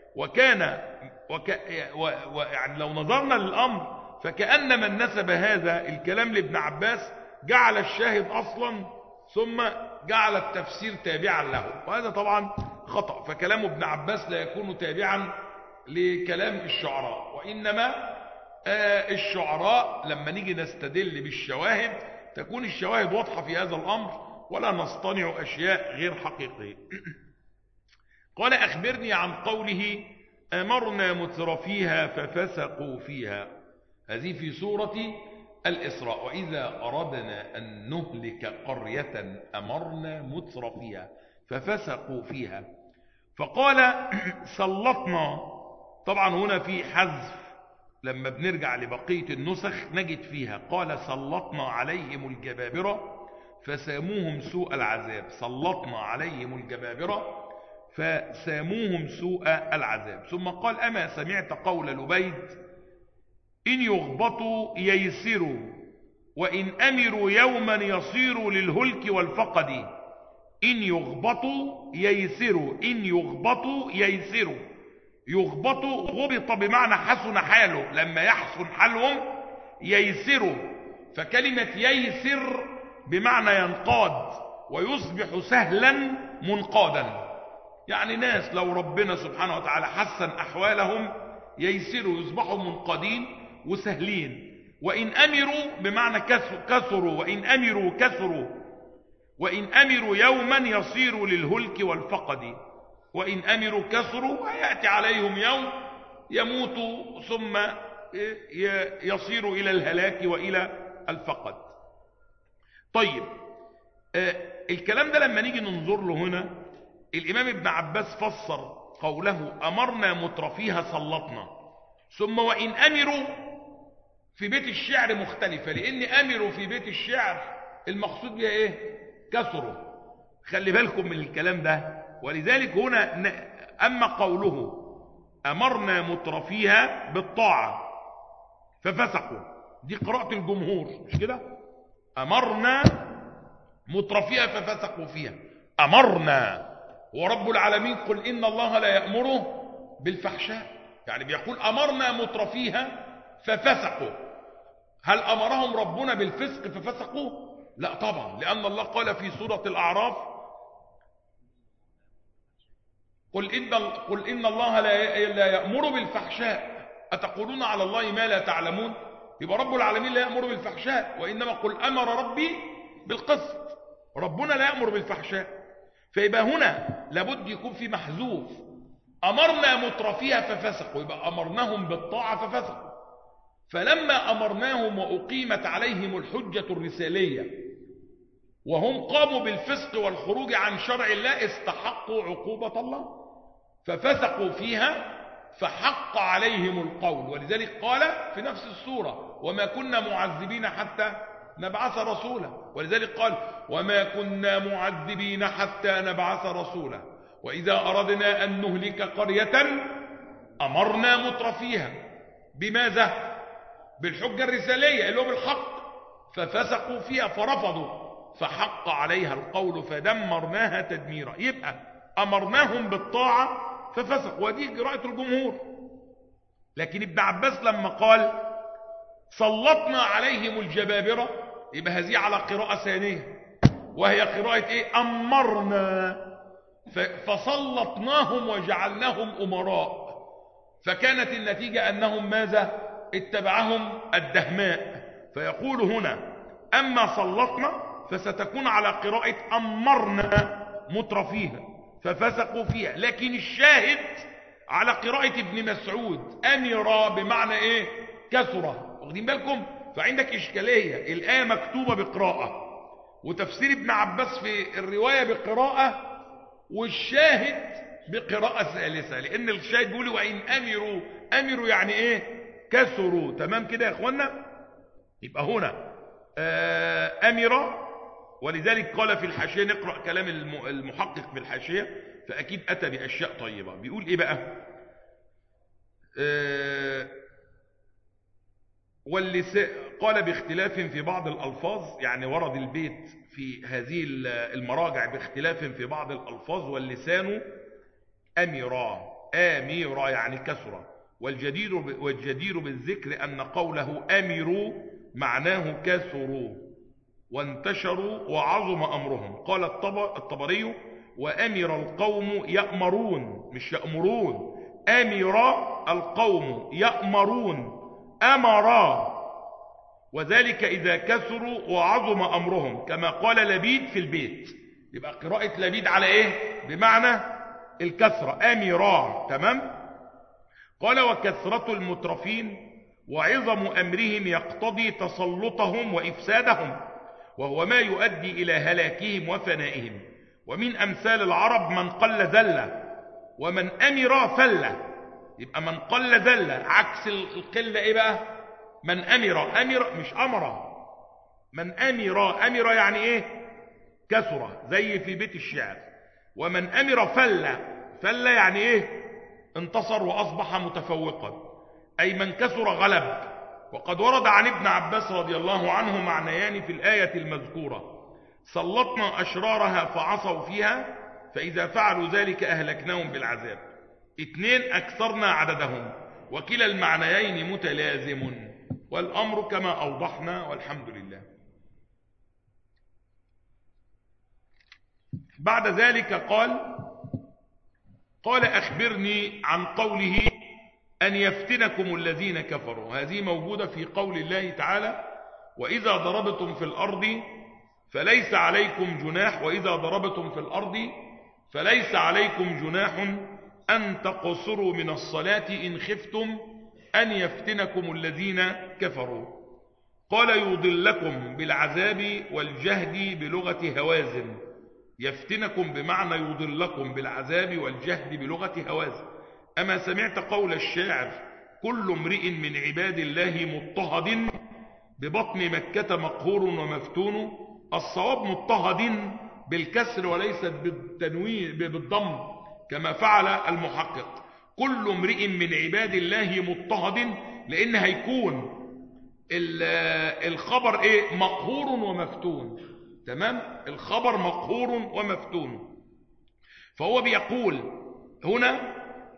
يعني لو نظرنا للأمر فكأن من نسب هذا الكلام لابن عباس جعل الشاهد أصلا ثم جعل التفسير تابعا له، وهذا طبعا خطأ. فكلام ابن عباس لا يكون تابعا لكلام الشعراء، وإنما الشعراء لما نيجي نستدل بالشواهد تكون الشواهد واضحة في هذا الأمر، ولا نصطنع أشياء غير حقيقية. قال أخبرني عن قوله: أمرنا مترفيها ففسقوا فيها. هذه في سورة الإسراء: وإذا أردنا أن نهلك قرية أمرنا مترفيها ففسقوا فيها. فقال سلطنا، طبعا هنا في حذف، لما بنرجع لبقية النسخ نجد فيها قال سلطنا عليهم الجبابرة فساموهم سوء العذاب. سلطنا عليهم الجبابرة فساموهم سوء العذاب. ثم قال: أما سمعت قول لبيد: إن يغبطوا ييسروا وإن أمروا يوما يصيروا للهلك والفقد. إن يغبطوا ييسروا، إن يغبطوا ييسروا. يغبطوا غبط بمعنى حسن حاله، لما يحسن حالهم ييسروا. فكلمة ييسر بمعنى ينقاد ويصبح سهلا منقادا، يعني ناس لو ربنا سبحانه وتعالى حسن أحوالهم ييسروا، يصبحوا منقادين وسهلين. وإن أمروا بمعنى كثروا، وإن أمروا كثروا. وإن أمروا يوما يصيروا للهلك والفقد. وإن أمروا كثروا ويأتي عليهم يوم يموتوا ثم يصير إلى الهلاك وإلى الفقد. طيب الكلام ده لما نيجي ننظر له هنا، الإمام ابن عباس فسر قوله أمرنا مترفيها سلطنا، ثم وإن أمروا في بيت الشعر مختلفة، لأن أمروا في بيت الشعر المقصود بها إيه؟ كثروا. خلي بالكم من الكلام ده. ولذلك هنا أما قوله أمرنا مترفيها بالطاعة ففسقوا، دي قراءة الجمهور مش كده؟ أمرنا مترفيها ففسقوا فيها. أمرنا ورب العالمين قل إن الله لا يأمر بالفحشاء، يعني بيقول أمرنا مترفيها ففسقوا. هل أمرهم ربنا بالفسق ففسقوا؟ لا طبعا، لأن الله قال في سورة الأعراف قل إن الله لا يأمر بالفحشاء أتقولون على الله ما لا تعلمون. يبقى رب العالمين لا يأمر بالفحشاء، وإنما قل أمر ربي بالقسط. ربنا لا يأمر بالفحشاء، فيبقى هنا لابد يكون في محذوف أمرنا مترفيها ففسقوا، يبقى أمرناهم بالطاعة ففسقوا. فلما أمرناهم وأقيمت عليهم الحجة الرسالية وهم قاموا بالفسق والخروج عن شرع الله استحقوا عقوبة الله ففسقوا فيها فحق عليهم القول. ولذلك قال في نفس السورة وما كنا معذبين حتى نبعث رسولا. ولذلك قال وما كنا معذبين حتى نبعث رسولا وإذا أردنا أن نهلك قرية أمرنا مترفيها بماذا؟ بالحجة الرسالية اللي هو بالحق، ففسقوا فيها فرفضوا فحق عليها القول فدمرناها تدميرا. يبقى أمرناهم بالطاعة ففسقوا، ودي قراءة الجمهور. لكن ابن عباس لما قال سلطنا عليهم الجبابرة، يبقى هذه على قراءة ثانية وهي قراءة ايه؟ أمرنا، فسلطناهم وجعلناهم أمراء، فكانت النتيجة أنهم ماذا؟ اتبعهم الدهماء. فيقول هنا أما سلطنا فستكون على قراءة أمرنا مترفيها ففسقوا فيها. لكن الشاهد على قراءة ابن مسعود أمر بمعنى ايه؟ كثرة. واخدين بالكم؟ فعندك إشكالية، الآية مكتوبة بقراءة وتفسير ابن عباس في الرواية بقراءة والشاهد بقراءة ثالثة، لأن الشاهد بيقول وإن أمروا يعني ايه؟ كثروا. تمام كده يا اخوانا؟ يبقى هنا أمر. ولذلك قال في الحاشية، نقرأ كلام المحقق في الحاشية فأكيد أتى بأشياء طيبة. بيقول إيه بقى؟ قال باختلاف في بعض الألفاظ، يعني ورد البيت في هذه المراجع باختلاف في بعض الألفاظ، واللسان أمرا يعني كثرة. والجدير بالذكر أن قوله أمروا معناه كثروا وانتشروا وعظم أمرهم. قال الطبري وأمر القوم يأمرون مش يأمرون، أمر القوم يأمرون أمرا، وذلك إذا كثروا وعظم أمرهم كما قال لبيد في البيت. يبقى قراءة لبيد على إيه؟ بمعنى الكثرة أمرا. تمام؟ قال وكثرة المترفين وعظم أمرهم يقتضي تسلطهم وإفسادهم، وهو ما يؤدي إلى هلاكهم وفنائهم. ومن أمثال العرب من قل ذلة ومن أمر فلة. يبقى من قل ذلة عكس القلة إيه بقى؟ من أمر مش أمر. من أمر يعني إيه؟ كثرة زي في بيت الشعر. ومن أمر فلة يعني إيه؟ انتصر وأصبح متفوقا، أي من كثر غلب. وقد ورد عن ابن عباس رضي الله عنه معنيان في الآية المذكورة: سلطنا أشرارها فعصوا فيها فإذا فعلوا ذلك أهلكناهم بالعذاب. 2 أكثرنا عددهم. وكلا المعنيين متلازم، والأمر كما أوضحنا والحمد لله. بعد ذلك قال أخبرني عن قوله أن يفتنكم الذين كفروا. هذه موجودة في قول الله تعالى وإذا ضربتم في الأرض فليس عليكم جناح، وإذا ضربتم في الأرض فليس عليكم جناح أن تقصروا من الصلاة إن خفتم أن يفتنكم الذين كفروا. قال يضلكم بالعذاب والجهد بلغة هوازن. يفتنكم بمعنى يضلكم بالعذاب والجهد بلغة هوازن. أما سمعت قول الشاعر كل امرئ من عباد الله مضطهد ببطن مكة مقهور ومفتون. الصواب مضطهد بالكسر وليست بالتنوين بالضم كما فعل المحقق. كل امرئ من عباد الله مضطهد، لأن هيكون الخبر ايه؟ مقهور ومفتون. تمام؟ الخبر مقهور ومفتون. فهو بيقول هنا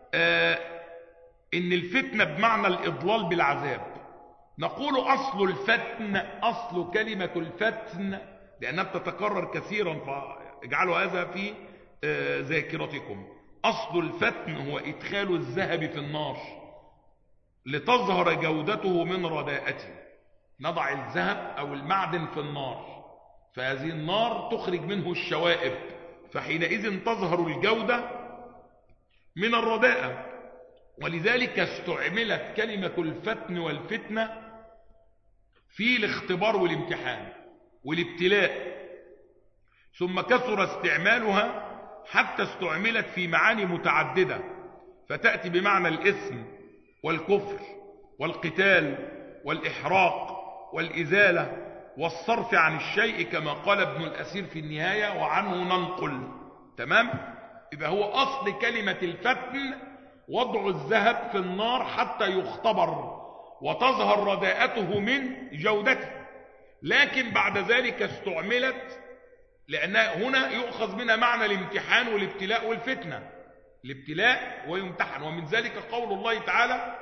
ان الفتنة بمعنى الاضلال بالعذاب. نقول اصل الفتن، اصل كلمة الفتن لانها بتتكرر كثيرا فاجعلوا هذا في ذاكرتكم. اصل الفتن هو ادخال الذهب في النار لتظهر جودته من رداءته. نضع الذهب او المعدن في النار، فهذه النار تخرج منه الشوائب، فحينئذ تظهر الجودة من الرداءة. ولذلك استعملت كلمة الفتن والفتنة في الاختبار والامتحان والابتلاء، ثم كثر استعمالها حتى استعملت في معاني متعددة، فتأتي بمعنى الإثم والكفر والقتال والإحراق والإزالة والصرف عن الشيء كما قال ابن الأثير في النهاية وعنه ننقل. تمام؟ يبقى هو أصل كلمة الفتن وضع الذهب في النار حتى يختبر وتظهر رداءته من جودته، لكن بعد ذلك استعملت لأن هنا يؤخذ منها معنى الامتحان والابتلاء والفتنة. الابتلاء ويمتحن. ومن ذلك قول الله تعالى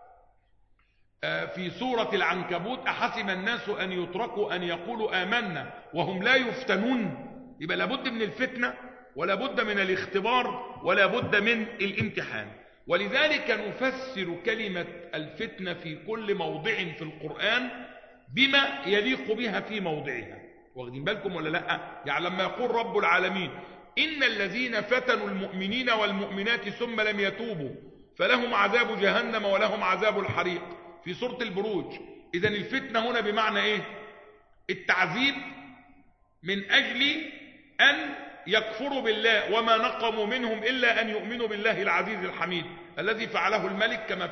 في سورة العنكبوت أحسب الناس أن يتركوا أن يقولوا آمنا وهم لا يفتنون. يبقى لابد من الفتنة ولا بد من الاختبار ولا بد من الامتحان. ولذلك نفسر كلمة الفتنة في كل موضع في القرآن بما يليق بها في موضعها. واخدين بالكم ولا لا؟ يعني لما يقول رب العالمين إن الذين فتنوا المؤمنين والمؤمنات ثم لم يتوبوا فلهم عذاب جهنم ولهم عذاب الحريق في سورة البروج. إذن الفتنة هنا بمعنى إيه؟ التعذيب من أجل أن يكفروا بالله وما نقموا منهم إلا أن يؤمنوا بالله العزيز الحميد الذي فعله الملك كما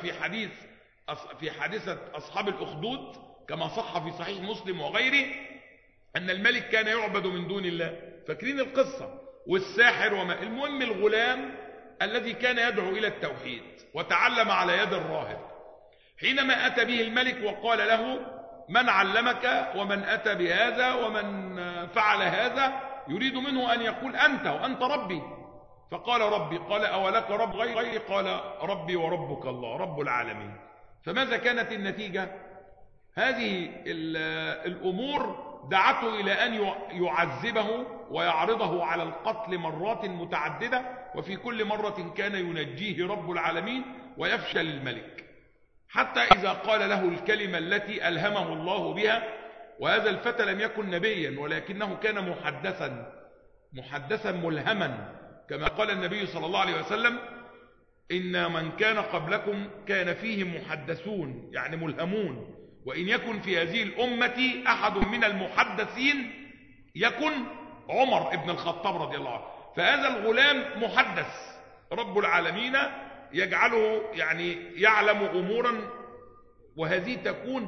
في حادثة أصحاب الأخدود كما صح في صحيح مسلم وغيره أن الملك كان يعبد من دون الله. فاكرين القصة؟ والساحر وما المهم الغلام الذي كان يدعو إلى التوحيد وتعلم على يد الراهب، حينما أتى به الملك وقال له من علمك ومن أتى بهذا ومن فعل هذا، يريد منه أن يقول أنت وأنت ربي. فقال ربي. قال أولك رب غيري؟ قال ربي وربك الله رب العالمين. فماذا كانت النتيجة؟ هذه الأمور دعته إلى أن يعذبه ويعرضه على القتل مرات متعددة، وفي كل مرة كان ينجيه رب العالمين ويفشل الملك، حتى إذا قال له الكلمة التي ألهمه الله بها. وهذا الفتى لم يكن نبيا ولكنه كان محدثا ملهما، كما قال النبي صلى الله عليه وسلم إن من كان قبلكم كان فيهم محدثون يعني ملهمون، وإن يكن في هذه الأمة أحد من المحدثين يكن عمر ابن الخطاب رضي الله عنه. فهذا الغلام محدث، رب العالمين يجعله يعني يعلم أمورا، وهذه تكون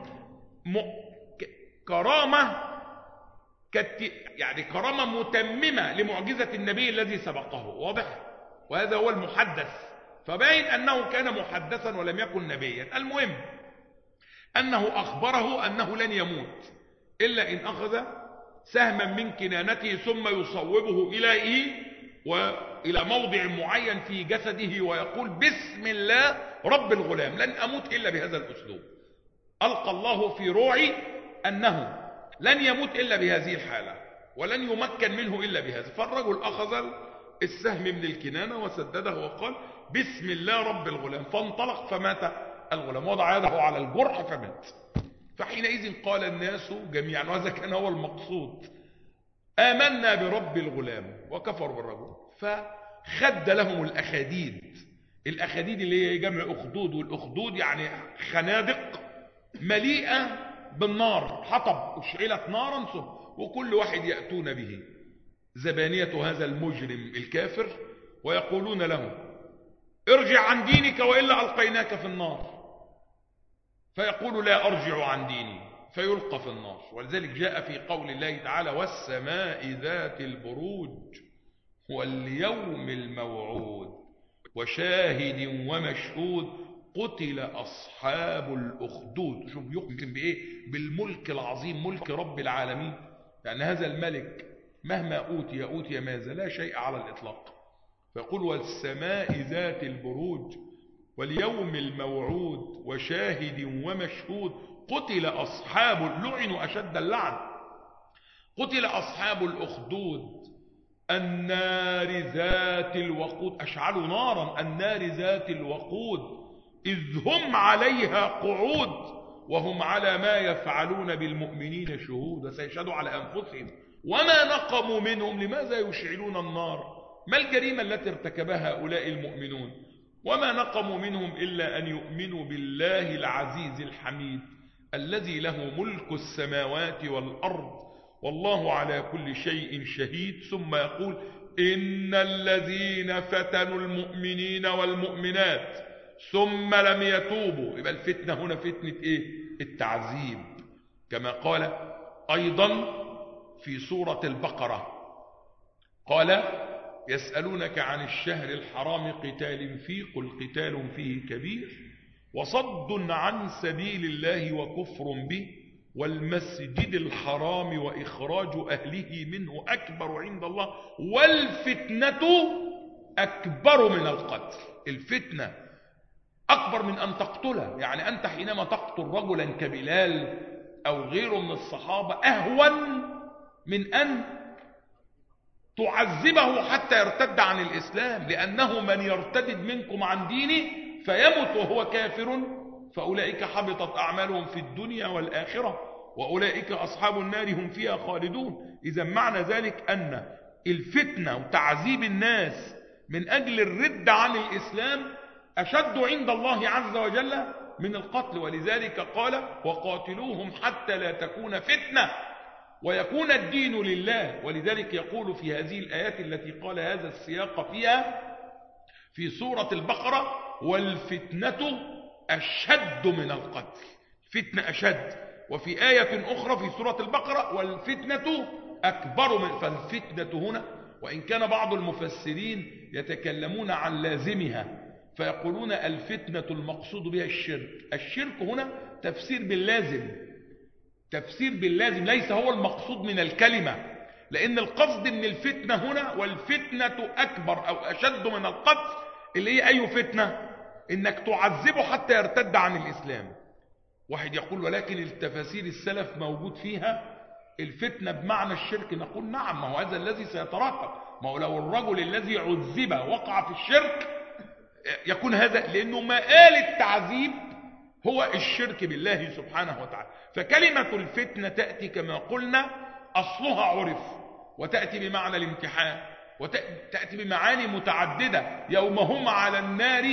كرامة يعني كرامة متممة لمعجزة النبي الذي سبقه. واضح؟ وهذا هو المحدث. فباين أنه كان محدثا ولم يكن نبيا. المهم أنه أخبره أنه لن يموت إلا إن أخذ سهما من كنانته ثم يصوبه إليه وإلى موضع معين في جسده ويقول بسم الله رب الغلام لن أموت إلا بهذا الأسلوب. ألقى الله في روعي أنه لن يموت إلا بهذه الحالة ولن يمكن منه إلا بهذا. فالرجل أخذ السهم من الكنانة وسدده وقال بسم الله رب الغلام، فانطلق فمات الغلام، وضع يده على الجرح فمات. فحينئذ قال الناس جميعا، وهذا كان هو المقصود، آمنا برب الغلام وكفروا بالرجل. فخد لهم الأخاديد الأخاديد اللي هي جمع أخدود، والأخدود يعني خنادق مليئة بالنار، حطب أشعلت نارا وكل واحد يأتون به زبانية هذا المجرم الكافر ويقولون له ارجع عن دينك وإلا ألقيناك في النار، فيقول لا أرجع عن ديني فيلقى في النار. ولذلك جاء في قول الله تعالى والسماء ذات البروج واليوم الموعود وشاهد ومشهود قتل أصحاب الأخدود. شوف يقسم بإيه؟ بالملك العظيم، ملك رب العالمين. يعني هذا الملك مهما أوتي ماذا؟ لا شيء على الإطلاق. فيقول والسماء ذات البروج واليوم الموعود وشاهد ومشهود قتل أصحاب، لعنوا أشد اللعن، قتل أصحاب الأخدود النار ذات الوقود، أشعلوا نارا النار ذات الوقود إذ هم عليها قعود وهم على ما يفعلون بالمؤمنين شهود وسيشهدوا على أنفسهم وما نقموا منهم. لماذا يشعلون النار؟ ما الجريمة التي ارتكبها هؤلاء المؤمنون؟ وما نقموا منهم إلا أن يؤمنوا بالله العزيز الحميد الذي له ملك السماوات والأرض والله على كل شيء شهيد. ثم يقول إن الذين فتنوا المؤمنين والمؤمنات ثم لم يتوبوا، يبقى الفتنة هنا فتنة إيه؟ التعذيب، كما قال أيضا في سورة البقرة قال يسألونك عن الشهر الحرام قتال فيه قل قتال فيه كبير وصد عن سبيل الله وكفر به والمسجد الحرام وإخراج أهله منه أكبر عند الله والفتنة أكبر من القتل. الفتنة أكبر من أن تقتله، يعني أنت حينما تقتل رجلا كبلال أو غيره من الصحابة أهون من أن تعذبه حتى يرتد عن الإسلام، لأنه من يرتد منكم عن دينه فيمت وهو كافر فأولئك حبطت أعمالهم في الدنيا والآخرة وأولئك أصحاب النار هم فيها خالدون. إذا معنى ذلك أن الفتنة وتعذيب الناس من أجل الرد عن الإسلام أشد عند الله عز وجل من القتل. ولذلك قال وقاتلوهم حتى لا تكون فتنة ويكون الدين لله. ولذلك يقول في هذه الآيات التي قال هذا السياق فيها في سورة البقرة والفتنة أشد من القتل، فتنة أشد. وفي آية أخرى في سورة البقرة والفتنة أكبر من، فالفتنة هنا وإن كان بعض المفسرين يتكلمون عن لازمها فيقولون الفتنة المقصود بها الشرك. الشرك هنا تفسير باللازم، تفسير باللازم ليس هو المقصود من الكلمة، لأن القصد من الفتنة هنا والفتنة أكبر أو أشد من القتل اللي هي أي فتنة؟ إنك تعذبه حتى يرتد عن الإسلام. واحد يقول ولكن التفاسير السلف موجود فيها الفتنة بمعنى الشرك. نقول نعم، ما هو هذا الذي سيترتب، ما هو لو الرجل الذي عذب وقع في الشرك يكون هذا، لأنه مآل التعذيب هو الشرك بالله سبحانه وتعالى. فكلمة الفتنة تأتي كما قلنا أصلها عرف وتأتي بمعنى الامتحان وتأتي بمعاني متعددة. يوم هم على النار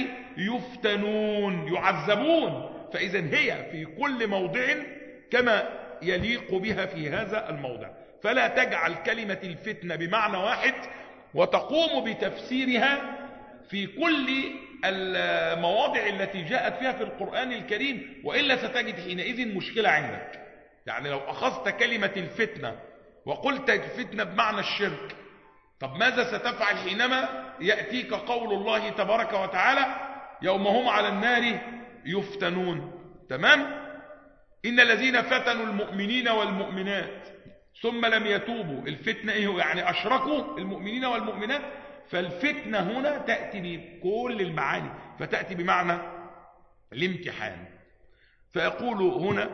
يفتنون يعذبون، فإذا هي في كل موضع كما يليق بها في هذا الموضع. فلا تجعل كلمة الفتنة بمعنى واحد وتقوم بتفسيرها في كل المواضع التي جاءت فيها في القرآن الكريم، وإلا ستجد حينئذ مشكلة عندك. يعني لو أخذت كلمة الفتنة وقلت الفتنة بمعنى الشرك، طب ماذا ستفعل حينما يأتيك قول الله تبارك وتعالى يوم هم على النار يفتنون؟ تمام؟ إن الذين فتنوا المؤمنين والمؤمنات ثم لم يتوبوا، الفتنة إيه؟ يعني أشركوا المؤمنين والمؤمنات. فالفتنة هنا تأتي بكل المعاني، فتأتي بمعنى الامتحان. فيقول هنا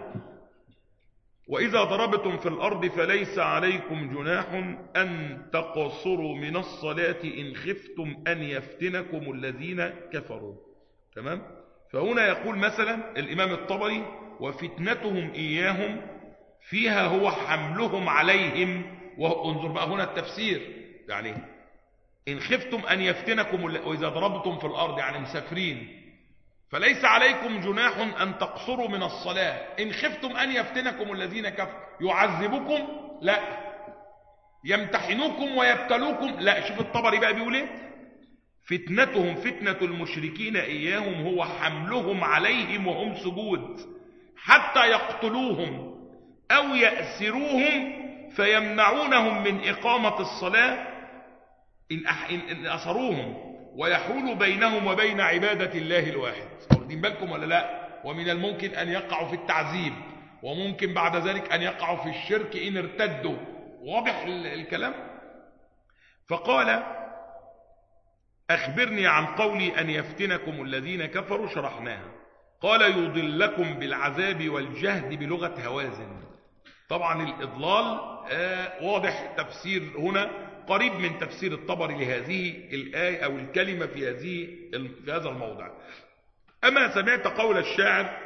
وإذا ضربتم في الأرض فليس عليكم جناح أن تقصروا من الصلاة إن خفتم أن يفتنكم الذين كفروا. تمام؟ فهنا يقول مثلا الإمام الطبري وفتنتهم إياهم فيها هو حملهم عليهم. وانظر بقى هنا التفسير، يعني إن خفتم أن يفتنكم وإذا ضربتم في الأرض يعني مسافرين فليس عليكم جناح أن تقصروا من الصلاة إن خفتم أن يفتنكم الذين كفروا يعذبكم لا يمتحنوكم ويبتلوكم لا. شوف الطبري بقى بيقول ايه فتنتهم فتنة المشركين إياهم هو حملهم عليهم وهم سجود حتى يقتلوهم أو يأسروهم فيمنعونهم من إقامة الصلاة إن أسروهم ويحول بينهم وبين عبادة الله الواحد. واخدين بالكم ولا لا؟ ومن الممكن أن يقعوا في التعذيب وممكن بعد ذلك أن يقعوا في الشرك إن ارتدوا. واضح الكلام؟ فقال أخبرني عن قولي أن يفتنكم الذين كفروا شرحناها. قال يضلكم بالعذاب والجهد بلغة هوازن. طبعا الإضلال واضح تفسير هنا قريب من تفسير الطبري لهذه الآية أو الكلمة في هذا الموضع. أما سمعت قول الشاعر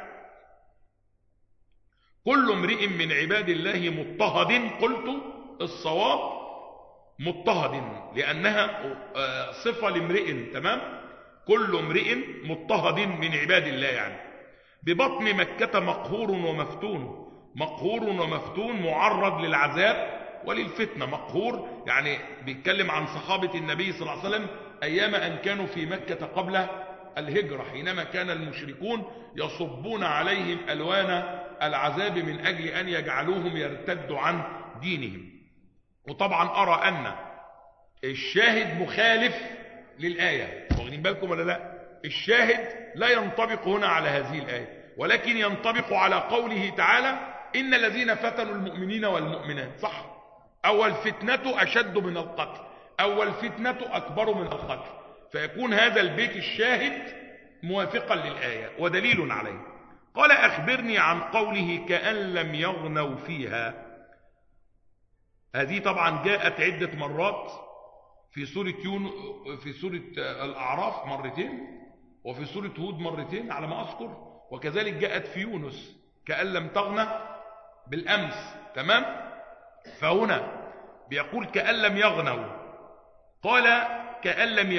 كل امرئ من عباد الله مضطهد قلت الصواب مضطهد لأنها صفة لامرئ. تمام؟ كل امرئ مضطهد من عباد الله يعني ببطن مكة مقهور ومفتون. مقهور ومفتون معرض للعذاب وللفتنة. مقهور يعني بيتكلم عن صحابة النبي صلى الله عليه وسلم أيام أن كانوا في مكة قبل الهجرة حينما كان المشركون يصبون عليهم ألوان العذاب من أجل أن يجعلوهم يرتدوا عن دينهم. وطبعا أرى أن الشاهد مخالف للآية. واخدين بالكم ولا لا؟ الشاهد لا ينطبق هنا على هذه الآية ولكن ينطبق على قوله تعالى إن الذين فتنوا المؤمنين والمؤمنات. صح؟ أول فتنة أشد من القتل أول فتنة أكبر من القتل. فيكون هذا البيت الشاهد موافقا للآية ودليل عليه. قال أخبرني عن قوله كأن لم يغنوا فيها. هذه طبعا جاءت عدة مرات في سورة الأعراف مرتين وفي سورة هود مرتين على ما أذكر وكذلك جاءت في يونس كأن لم تغنى بالأمس. تمام؟ فهنا بيقول كأن لم يغنوا قال كأن لم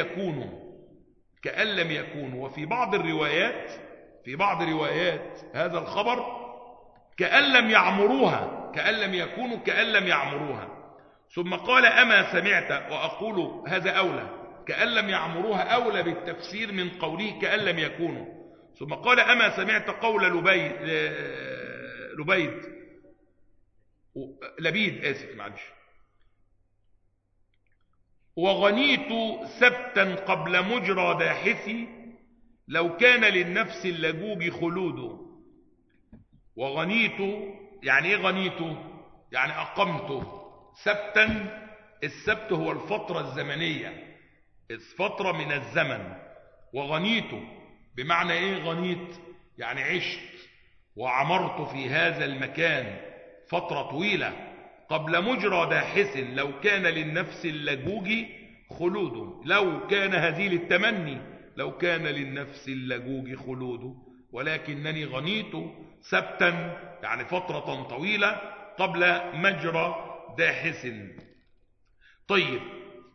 يكونوا وفي بعض الروايات هذا الخبر كأن لم يعمروها كأن لم يكونوا كأن لم يعمروها. ثم قال أما سمعت وأقول هذا أولى كأن لم يعمروها أولى بالتفسير من قوله كأن لم يكونوا. ثم قال أما سمعت قول لبيد وغنيت سبتا قبل مجرى داحسي لو كان للنفس اللجوج خلود. وغنيت يعني ايه غنيت؟ يعني أقمت سبتا. السبت هو الفترة الزمنية فترة من الزمن. وغنيت بمعنى ايه غنيت؟ يعني عشت وعمرت في هذا المكان فترة طويلة قبل مجرى داحس لو كان للنفس اللجوج خلود. لو كان هذه للتمني لو كان للنفس اللجوج خلود ولكنني غنيت سبتا يعني فترة طويلة قبل مجرى داحس. طيب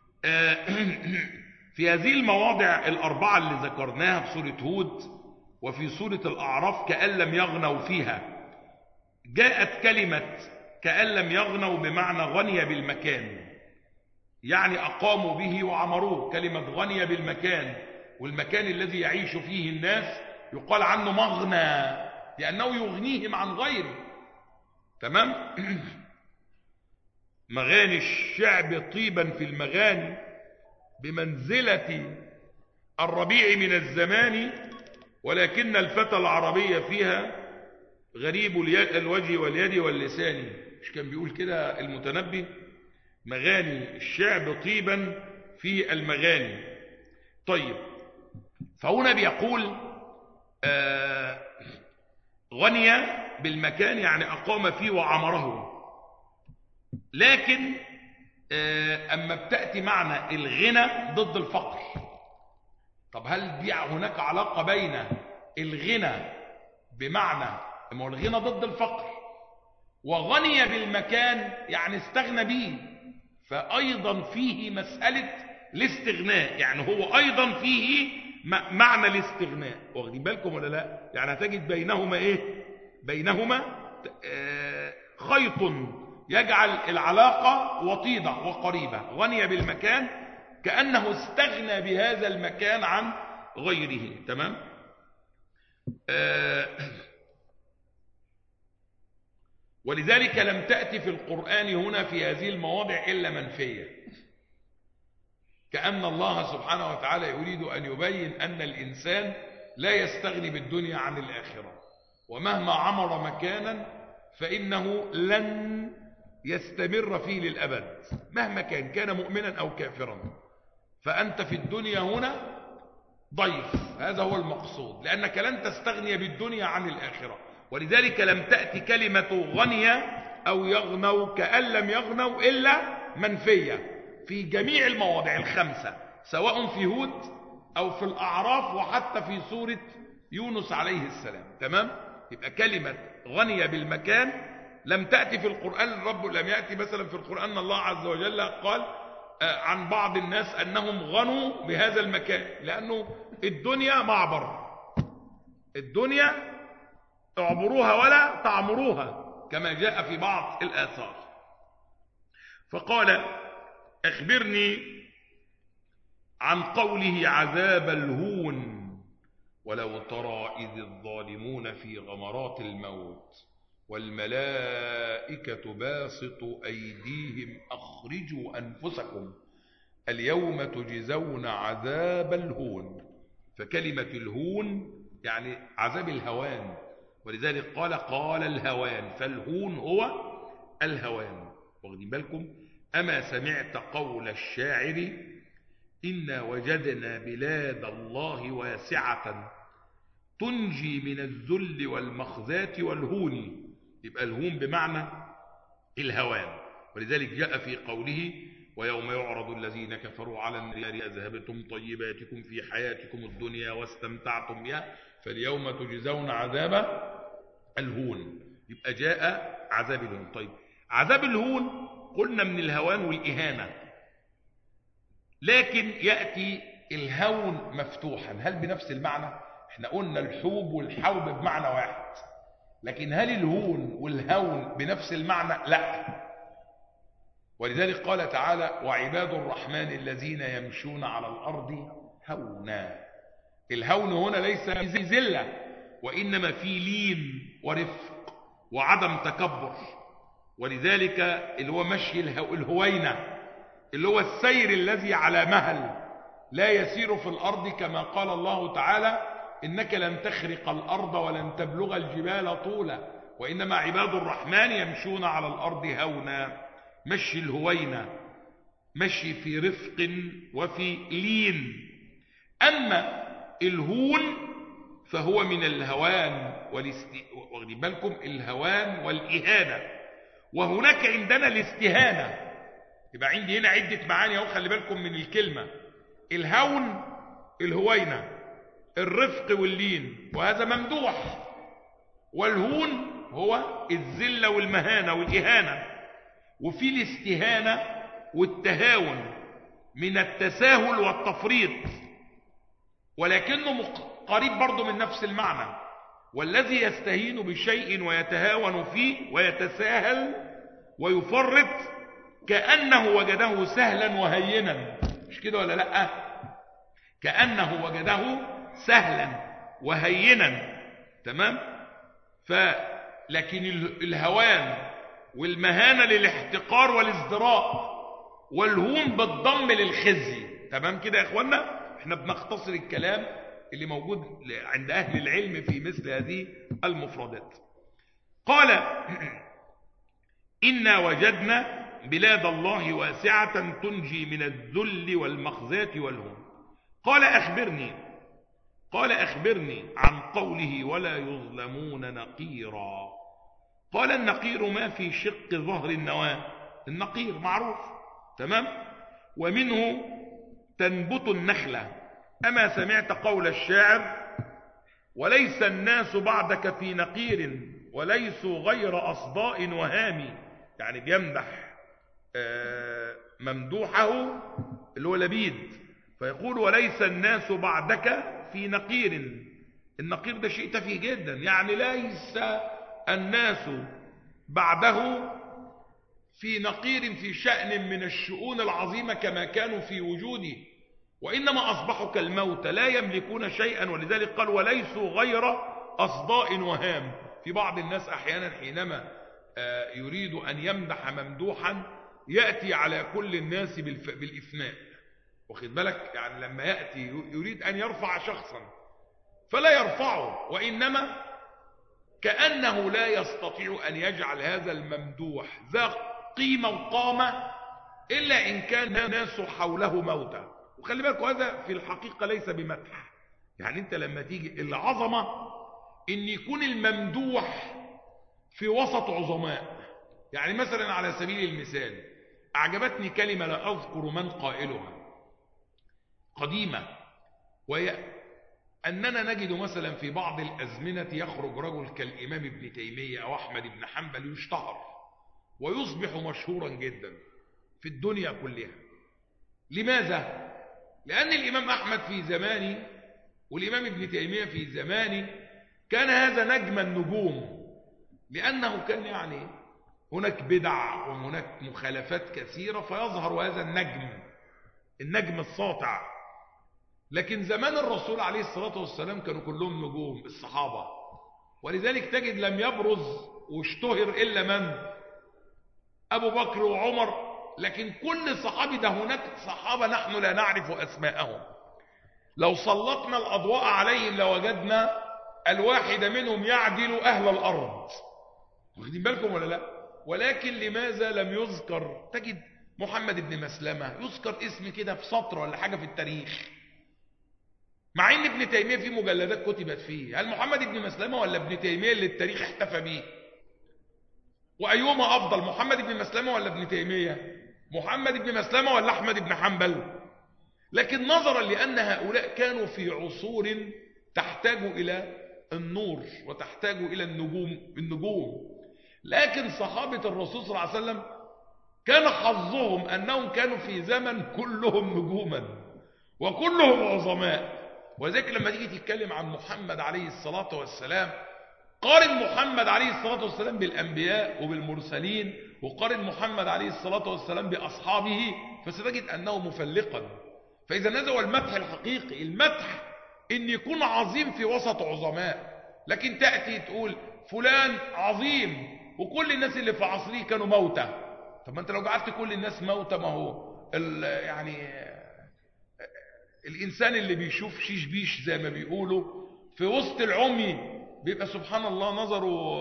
في هذه المواضع الأربعة اللي ذكرناها في سورة هود وفي سورة الأعراف كأن لم يغنوا فيها جاءت كلمة كأن لم يغنوا بمعنى غني بالمكان يعني أقاموا به وعمروه. كلمة غني بالمكان والمكان الذي يعيش فيه الناس يقال عنه مغنى لأنه يغنيهم عن غيره. تمام؟ مغاني الشعب طيبا في المغاني بمنزلة الربيع من الزمان ولكن الفتى العربية فيها غريب الوجه واليد واللسان. مش كان بيقول كده المتنبي؟ مغاني الشعب طيبا في المغاني. طيب فهنا بيقول غني بالمكان يعني أقام فيه وعمره. لكن أما بتأتي معنى الغنى ضد الفقر. طب هل دي هناك علاقة بين الغنى بمعنى ما الغنى ضد الفقر وغني بالمكان يعني استغنى به؟ فأيضا فيه مسألة الاستغناء، يعني هو أيضا فيه معنى الاستغناء. واخدين بالكم ولا لا؟ يعني هتجد بينهما إيه؟ بينهما خيط يجعل العلاقة وطيدة وقريبة. غني بالمكان كأنه استغنى بهذا المكان عن غيره. تمام؟ ولذلك لم تأتي في القرآن هنا في هذه المواضع إلا منفية، كأن الله سبحانه وتعالى يريد أن يبين أن الإنسان لا يستغني بالدنيا عن الآخرة، ومهما عمر مكانا فإنه لن يستمر فيه للأبد مهما كان مؤمنا أو كافرا. فأنت في الدنيا هنا ضيف، هذا هو المقصود، لأنك لن تستغني بالدنيا عن الآخرة. ولذلك لم تأتي كلمة غني أو يغنوا كأن لم يغنوا إلا منفية في جميع المواضع الخمسة، سواء في هود أو في الأعراف وحتى في سورة يونس عليه السلام. تمام؟ يبقى كلمة غني بالمكان لم تأتي في القرآن. الرب لم يأتي مثلا في القرآن الله عز وجل قال عن بعض الناس أنهم غنوا بهذا المكان، لأنه الدنيا معبر، الدنيا اعبروها ولا تعمروها كما جاء في بعض الآثار. فقال أخبرني عن قوله عذاب الهون ولو ترى إذ الظالمون في غمرات الموت والملائكة باسطوا أيديهم أخرجوا أنفسكم اليوم تجزون عذاب الهون. فكلمة الهون يعني عذاب الهوان، ولذلك قال الهوان، فالهون هو الهوان. واخدين بالكم؟ أما سمعت قول الشاعر إنا وجدنا بلاد الله واسعة تنجي من الذل والمخزاة والهون. يبقى الهون بمعنى الهوان، ولذلك جاء في قوله ويوم يعرض الذين كفروا على النار أذهبتم طيباتكم في حياتكم الدنيا واستمتعتم بها فاليوم تجزون عذاب الهون. يبقى جاء عذاب الهون. طيب عذاب الهون قلنا من الهوان والإهانة، لكن يأتي الهون مفتوحا، هل بنفس المعنى؟ احنا قلنا الحوب والحوب بمعنى واحد، لكن هل الهون والهون بنفس المعنى؟ لا. ولذلك قال تعالى وعباد الرحمن الذين يمشون على الأرض هونا. الهون هنا ليس في ذلة، وإنما في لين ورفق وعدم تكبر. ولذلك اللي هو مشي الهوينة، اللي هو السير الذي على مهل لا يسير في الأرض، كما قال الله تعالى إنك لن تخرق الأرض ولن تبلغ الجبال طولا، وإنما عباد الرحمن يمشون على الأرض هونا. مشي الهوينة، مشي في رفق وفي لين. أما الهون فهو من الهوان واخدين بالكم الهوان والإهانة، وهناك عندنا الاستهانة. يبقى عندي هنا عدة معاني اهو، خلي بالكم من الكلمة. الهون الهوينة، الرفق واللين وهذا ممدوح، والهون هو الذلة والمهانة والإهانة. وفي الاستهانة والتهاون من التساهل والتفريط، ولكنه قريب برضه من نفس المعنى. والذي يستهين بشيء ويتهاون فيه ويتساهل ويفرط كأنه وجده سهلا وهينا، مش كده ولا لا؟ كأنه وجده سهلا وهينا. تمام؟ لكن الهوان والمهانة للاحتقار والازدراء، والهون بالضم للخزي. تمام كده يا اخوانا؟ احنا بنختصر الكلام اللي موجود عند اهل العلم في مثل هذه المفردات. قال إنا وجدنا بلاد الله واسعة تنجي من الذل والمخزاة والهون. قال أخبرني عن قوله ولا يظلمون نقيرا. قال النقير ما في شق ظهر النواة، النقير معروف. تمام؟ ومنه تنبت النخلة. أما سمعت قول الشاعر وليس الناس بعدك في نقير وليسوا غير أصداء وهامي. يعني بيمدح ممدوحه اللي هو لبيد، فيقول وليس الناس بعدك في نقير. النقير ده شيء تافه جدا، يعني ليس الناس بعده في نقير في شأن من الشؤون العظيمة كما كانوا في وجوده، وإنما أصبحوا كالموتى لا يملكون شيئا. ولذلك قال وليسوا غير أصداء وهام. في بعض الناس أحيانا حينما يريد أن يمدح ممدوحا يأتي على كل الناس بالإثناء، واخد بالك؟ يعني لما يأتي يريد أن يرفع شخصا فلا يرفعه، وإنما كأنه لا يستطيع أن يجعل هذا الممدوح ذا قيمة وقامة إلا إن كان الناس حوله موتى. وخلي بالك هذا في الحقيقة ليس بمدح. يعني أنت لما تيجي العظمة إن يكون الممدوح في وسط عظماء. يعني مثلا على سبيل المثال أعجبتني كلمة لا أذكر من قائلها قديمة، وهي أننا نجد مثلا في بعض الأزمنة يخرج رجل كالإمام ابن تيمية أو أحمد بن حنبل يشتهر ويصبح مشهورا جدا في الدنيا كلها. لماذا؟ لأن الإمام أحمد في زماني والإمام ابن تيمية في زماني كان هذا نجم النجوم، لأنه كان يعني هناك بدع وهناك مخالفات كثيرة فيظهر هذا النجم الساطع. لكن زمان الرسول عليه الصلاة والسلام كانوا كلهم نجوم الصحابة، ولذلك تجد لم يبرز واشتهر إلا من؟ أبو بكر وعمر. لكن كل صحابي ده هناك صحابة نحن لا نعرف أسماءهم، لو سلطنا الأضواء عليهم لوجدنا الواحد منهم يعدل أهل الأرض. واخدين بالكم ولا لا؟ ولكن لماذا لم يذكر؟ تجد محمد بن مسلمة يذكر اسم كده في سطر ولا حاجة في التاريخ، مع ان ابن تيمية في مجلدات كتبت فيه. هل محمد بن مسلمة ولا ابن تيمية اللي التاريخ احتفى به؟ وأيهما أفضل، محمد بن مسلمة ولا ابن تيمية؟ محمد بن مسلمة ولا أحمد بن حنبل؟ لكن نظرا لأن هؤلاء كانوا في عصور تحتاج إلى النور وتحتاج إلى النجوم. لكن صحابة الرسول صلى الله عليه وسلم كان حظهم أنهم كانوا في زمن كلهم نجوما وكلهم عظماء. وذلك لما تيجي تتكلم عن محمد عليه الصلاة والسلام قارن محمد عليه الصلاة والسلام بالأنبياء وبالمرسلين، وقارن محمد عليه الصلاة والسلام بأصحابه، فستجد أنه مفلقا. فإذا نزل المدح الحقيقي، المدح إن يكون عظيم في وسط عظماء. لكن تأتي تقول فلان عظيم وكل الناس اللي في عصره كانوا موتى. طب ما أنت لو جعلت كل الناس موتى، ما هو يعني الإنسان اللي بيشوف شيش بيش زي ما بيقولوا في وسط العمي بيبقى سبحان الله نظره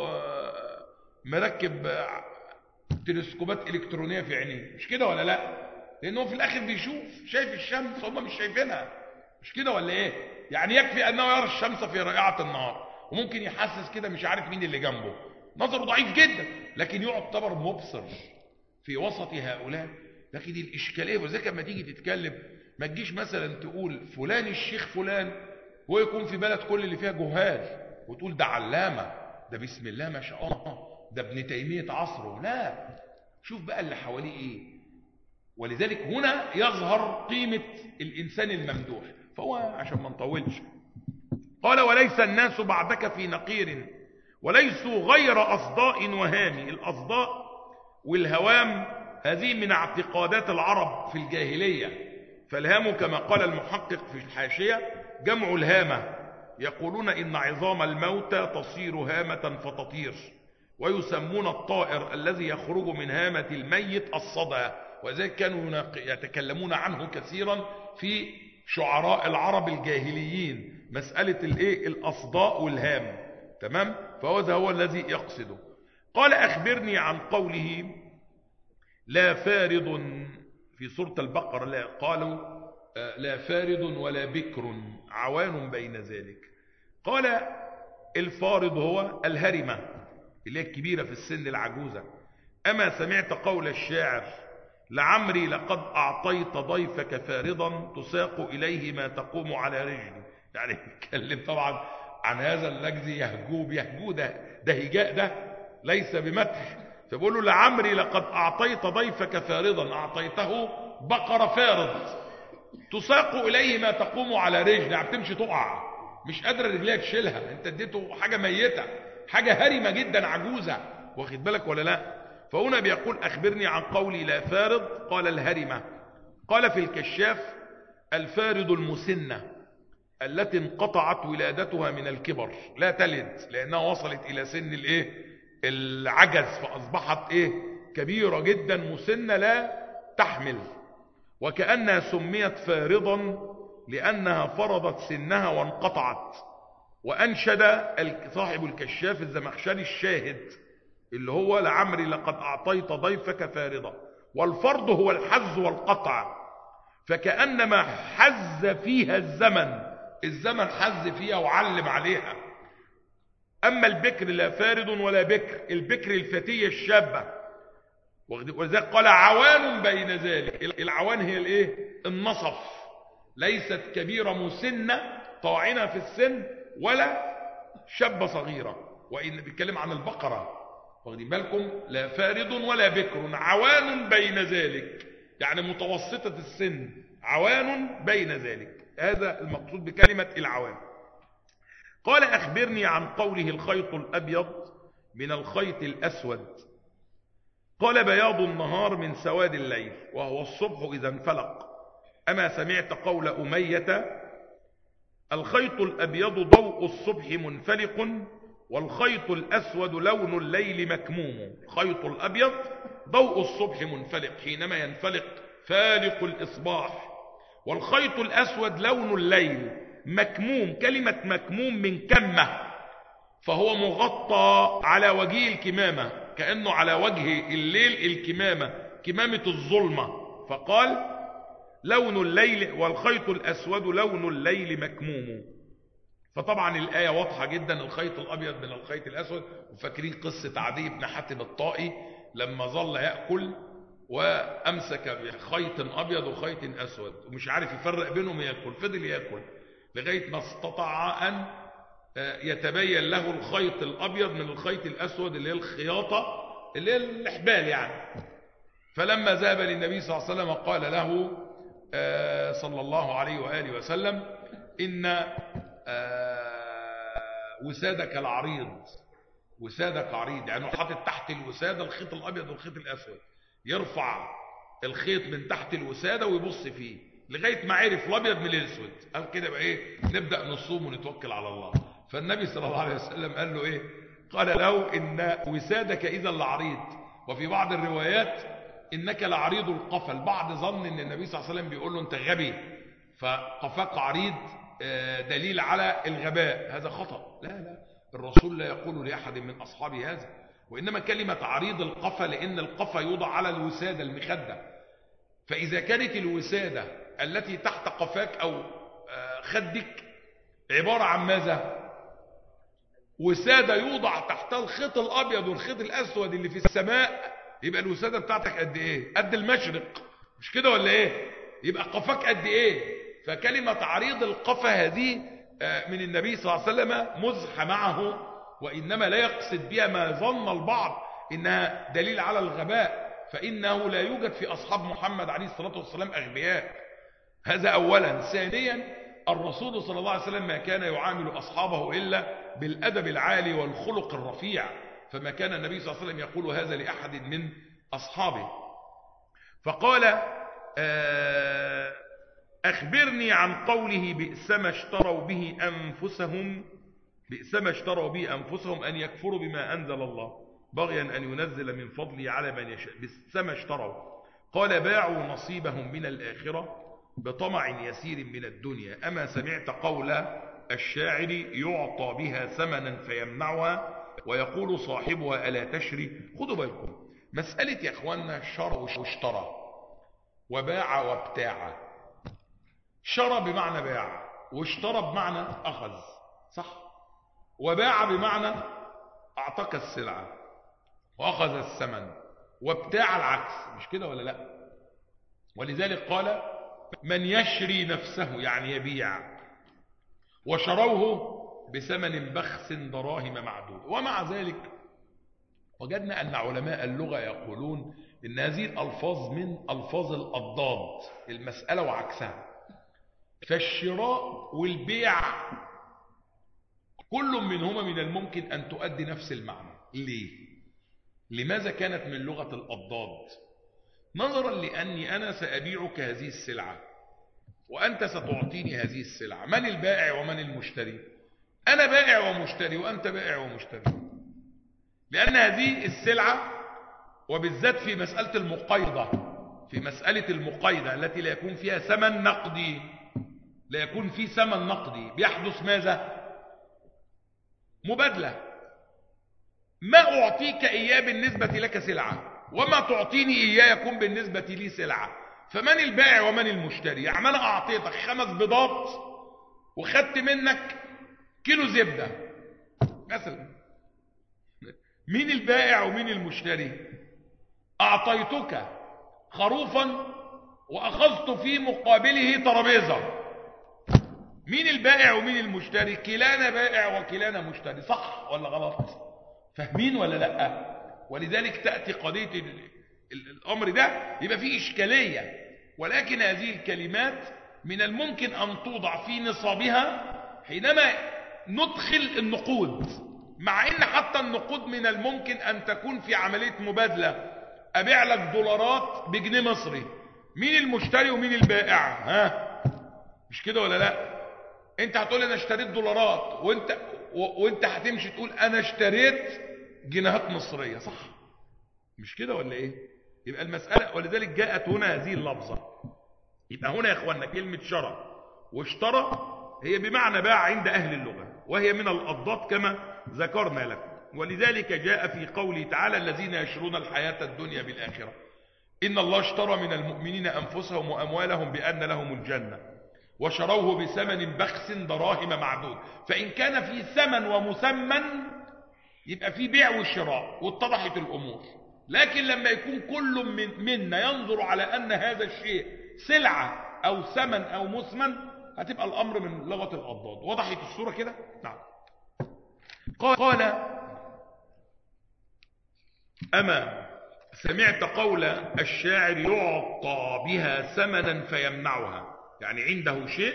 مركب تلسكوبات إلكترونية في عينيه، مش كده ولا لا؟ لأنه في الآخر شايف الشمس، هم مش شايفينها، مش كده ولا إيه؟ يعني يكفي أنه يرى الشمس في رائعة النهار، وممكن يحسس كده مش عارف مين اللي جنبه، نظره ضعيف جدا، لكن يعتبر مبصر في وسط هؤلاء. لكن دي الإشكالية. وذلك لما تيجي تتكلم ما تجيش مثلا تقول فلان الشيخ فلان هو يكون في بلد كل اللي فيها جهال وتقول ده علامة، ده بسم الله ما شاء الله، ده ابن تيمية عصره. لا، شوف بقى اللي حواليه ايه. ولذلك هنا يظهر قيمة الإنسان الممدوح. فهو عشان ما نطولش قال وليس الناس بعدك في نقير وليسوا غير أصداء وهام. الأصداء والهوام هذه من اعتقادات العرب في الجاهلية. فالهام كما قال المحقق في الحاشية جمع الهامة، يقولون إن عظام الموتى تصير هامة فتطير، ويسمون الطائر الذي يخرج من هامة الميت الصدى. وذلك كانوا يتكلمون عنه كثيرا في شعراء العرب الجاهليين، مسألة الأصداء والهام. تمام؟ فهذا هو الذي يقصده. قال أخبرني عن قوله لا فارض في سورة البقرة. لا قالوا لا فارض ولا بكر عوان بين ذلك. قال الفارض هو الهرمة اللي هي الكبيرة في السن العجوزة. أما سمعت قول الشاعر لعمري لقد أعطيت ضيفك فارضا تساق إليه ما تقوم على رجلي. يعني يتكلم طبعا عن هذا الذي يهجوه ده هجاء، ده ليس بمدح، فبقول له لعمري لقد أعطيت ضيفك فارضا، أعطيته بقرة فارض تساق إليه ما تقوم على رجل، يعني بتمشي تقع مش قادرة رجليها تشيلها، انت اديته حاجة ميتة، حاجة هرمة جدا عجوزة، واخد بالك ولا لا؟ فهنا بيقول أخبرني عن قولي لا فارض، قال الهرمة. قال في الكشاف الفارض المسنة التي انقطعت ولادتها من الكبر، لا تلد لأنها وصلت إلى سن العجز، فأصبحت كبيرة جدا مسنة لا تحمل. وكأنها سميت فارضا لأنها فرضت سنها وانقطعت. وأنشد صاحب الكشاف الزمخشري الشاهد اللي هو لعمري لقد أعطيت ضيفك فارضا، والفرض هو الحز والقطع، فكأنما حز فيها الزمن حز فيها وعلم عليها. أما البكر لا فارض ولا بكر، البكر الفتية الشابة، ولذلك قال عوان بين ذلك. العوان هي النصف، ليست كبيرة مسنة طاعنة في السن ولا شابة صغيرة، وإن بيتكلم عن البقرة، واخدين بالكم؟ لا فارض ولا بكر، عوان بين ذلك، يعني متوسطة السن، عوان بين ذلك، هذا المقصود بكلمة العوان. قال أخبرني عن قوله الخيط الأبيض من الخيط الأسود. قال بياض النهار من سواد الليل وهو الصبح إذا انفلق. أما سمعت قول أمية الخيط الأبيض ضوء الصبح منفلق والخيط الأسود لون الليل مكموم. الخيط الأبيض ضوء الصبح منفلق، حينما ينفلق فالق الإصباح، والخيط الأسود لون الليل مكموم. كلمة مكموم من كمة، فهو مغطى على وجه الكمامة، كأنه على وجه الليل الكمامة، كمامة الظلمة، فقال لون الليل والخيط الأسود لون الليل مكموم. فطبعا الآية واضحة جدا، الخيط الأبيض من الخيط الأسود. وفاكرين قصة عدي بن حاتم الطائي لما ظل يأكل وأمسك بخيط أبيض وخيط أسود ومش عارف يفرق بينهم، يأكل، فضل يأكل لغاية ما استطاع أن يتبين له الخيط الأبيض من الخيط الأسود اللي هي الخياطة اللي هي الإحبال يعني. فلما ذهب للنبي صلى الله عليه وسلم قال له صلى الله عليه وآله وسلم إن وسادك العريض، وسادك عريض، يعني حاطط تحت الوسادة الخيط الأبيض والخيط الأسود، يرفع الخيط من تحت الوسادة ويبص فيه لغاية ما عرف الأبيض من الأسود، قال كده بقى نبدأ نصوم ونتوكل على الله. فالنبي صلى الله عليه وسلم قال له قال له إن وسادك إذا لعريض، وفي بعض الروايات إنك لعريض القفا. البعض ظن إن النبي صلى الله عليه وسلم بيقول له أنت غبي فقفاك عريض دليل على الغباء، هذا خطأ. لا، الرسول لا يقول لأحد من أصحابه هذا، وإنما كلمة عريض القفا لأن القفا يوضع على الوسادة المخدة، فإذا كانت الوسادة التي تحت قفاك أو خدك عبارة عن ماذا؟ وسادة يوضع تحتها الخيط الأبيض والخيط الأسود اللي في السماء، يبقى الوسادة بتاعتك قد إيه؟ قد المشرق، مش كده ولا يبقى قفاك قد إيه؟ فكلمة عريض القفا هذه من النبي صلى الله عليه وسلم مزح معه، وإنما لا يقصد بها ما ظن البعض إنها دليل على الغباء، فإنه لا يوجد في أصحاب محمد عليه الصلاة والسلام أغبياء، هذا أولا. ثانيا الرسول صلى الله عليه وسلم ما كان يعامل أصحابه إلا بالأدب العالي والخلق الرفيع، فما كان النبي صلى الله عليه وسلم يقول هذا لأحد من أصحابه. فقال أخبرني عن قوله بئس ما اشتروا به أنفسهم أن يكفروا بما أنزل الله بغيا أن ينزل من فضله على من يشاء. بئس ما اشتروا، قال باعوا نصيبهم من الآخرة بطمع يسير من الدنيا. أما سمعت قول الشاعر يعطى بها ثمنا فيمنعها ويقول صاحبها ألا تشري. خدوا بالكم مسألة يا أخوانا شرى واشترى وباع وابتاع. شرى بمعنى باع، واشترى بمعنى أخذ، صح؟ وباع بمعنى أعتق السلعة وأخذ الثمن، وابتاع العكس، مش كده ولا لا؟ ولذلك قال من يشري نفسه يعني يبيع، وشروه بثمن بخس دراهم معدود. ومع ذلك وجدنا أن علماء اللغة يقولون إن هذه الألفاظ من ألفاظ الأضداد، المسألة وعكسها. فالشراء والبيع كل منهما من الممكن أن تؤدي نفس المعنى. ليه؟ لماذا كانت من لغة الأضداد؟ نظرا لأني أنا سأبيعك هذه السلعة وأنت ستعطيني هذه السلعة. من البائع ومن المشتري؟ أنا بائع ومشتري وأنت بائع ومشتري، لأن هذه السلعة وبالذات في مسألة المقايضة، في مسألة المقايضة التي لا يكون فيها ثمن نقدي، لا يكون فيه ثمن نقدي، بيحدث ماذا؟ مبادلة. ما أعطيك إياه بالنسبة لك سلعة، وما تعطيني إياه يكون بالنسبة لي سلعة. فمن البائع ومن المشتري؟ يعني أنا أعطيتك 5 بيضات وخدت منك كيلو زبدة مثلا، مين البائع ومين المشتري؟ أعطيتك خروفا وأخذت في مقابله ترابيزة، مين البائع ومين المشتري؟ كلانا بائع وكلانا مشتري. صح ولا غلط؟ فاهمين ولا لا؟ ولذلك تأتي قضية الأمر ده يبقى فيه إشكالية، ولكن هذه الكلمات من الممكن أن توضع في نصابها حينما ندخل النقود، مع ان حتى النقود من الممكن ان تكون في عملية مبادلة. ابيع لك دولارات بجنيه مصري، مين المشتري ومين البائع؟ ها، مش كده ولا لا؟ انت هتقول انا اشتريت دولارات، وانت هتمشي تقول انا اشتريت جنيهات مصرية، صح؟ مش كده ولا ايه؟ يبقى المسألة، ولذلك جاءت هنا هذه اللفظة. يبقى هنا يا اخوانا كلمة شرى واشترى هي بمعنى باع عند اهل اللغة، وهي من الأضداد كما ذكرنا لكم. ولذلك جاء في قوله تعالى الذين يشرون الحياة الدنيا بالآخرة إن الله اشترى من المؤمنين أنفسهم وأموالهم بأن لهم الجنة وشروه بثمن بخس دراهم معدود. فإن كان في ثمن ومثمن يبقى في بيع وشراء واتضحت الأمور. لكن لما يكون كل منا ينظر على أن هذا الشيء سلعة أو ثمن أو مثمن، هتبقى الأمر من لغة الأضداد. وضحت الصورة كده؟ نعم. قال أما سمعت قول الشاعر يعطى بها ثمنا فيمنعها، يعني عنده شيء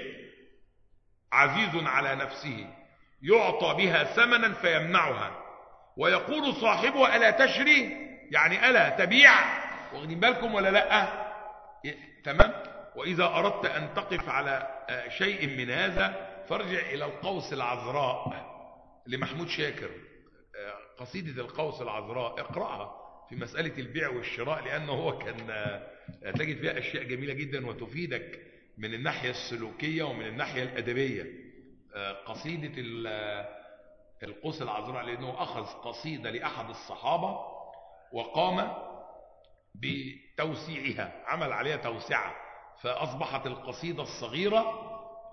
عزيز على نفسه يعطى بها ثمنا فيمنعها، ويقول صاحبه ألا تشري، يعني ألا تبيع. واخدين بالكم ولا لا؟ تمام. وإذا أردت أن تقف على شيء من هذا فارجع إلى القوس العذراء لمحمود شاكر، قصيدة القوس العذراء اقرأها في مسألة البيع والشراء، لأنه هو كان تجد فيها أشياء جميلة جدا وتفيدك من الناحية السلوكية ومن الناحية الأدبية. قصيدة القوس العذراء، لأنه أخذ قصيدة لأحد الصحابة وقام بتوسيعها، عمل عليها توسعة، فأصبحت القصيدة الصغيرة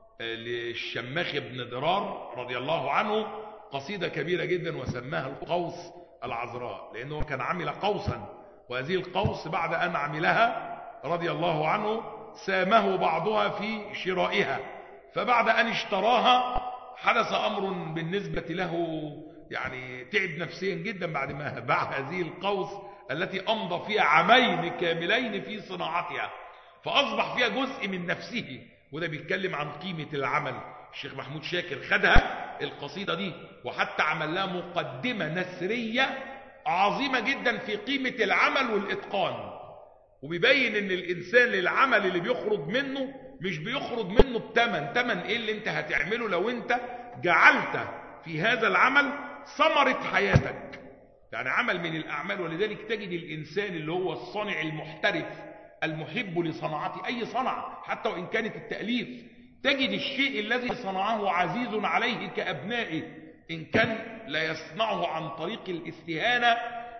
للشماخ بن درار رضي الله عنه قصيدة كبيرة جدا، وسماها القوس العذراء، لأنه كان عمل قوسا، وهذه القوس بعد أن عملها رضي الله عنه سامه بعضها في شرائها، فبعد أن اشتراها حدث أمر بالنسبة له، يعني تعب نفسيا جدا بعد ما باع هذه القوس التي أمضى فيها عامين كاملين في صناعتها، فأصبح فيها جزء من نفسه. وده بيتكلم عن قيمة العمل. الشيخ محمود شاكر خدها القصيدة دي وحتى عمل لها مقدمة نثرية عظيمة جدا في قيمة العمل والإتقان، وبيبين ان الإنسان للعمل اللي بيخرج منه مش بيخرج منه بتمن ايه اللي انت هتعمله لو انت جعلت في هذا العمل ثمرة حياتك، يعني عمل من الأعمال. ولذلك تجد الإنسان اللي هو الصانع المحترف المحب لصناعته، أي صنعة حتى وإن كانت التأليف، تجد الشيء الذي صنعه عزيز عليه كأبنائه، إن كان لا يصنعه عن طريق الاستهانة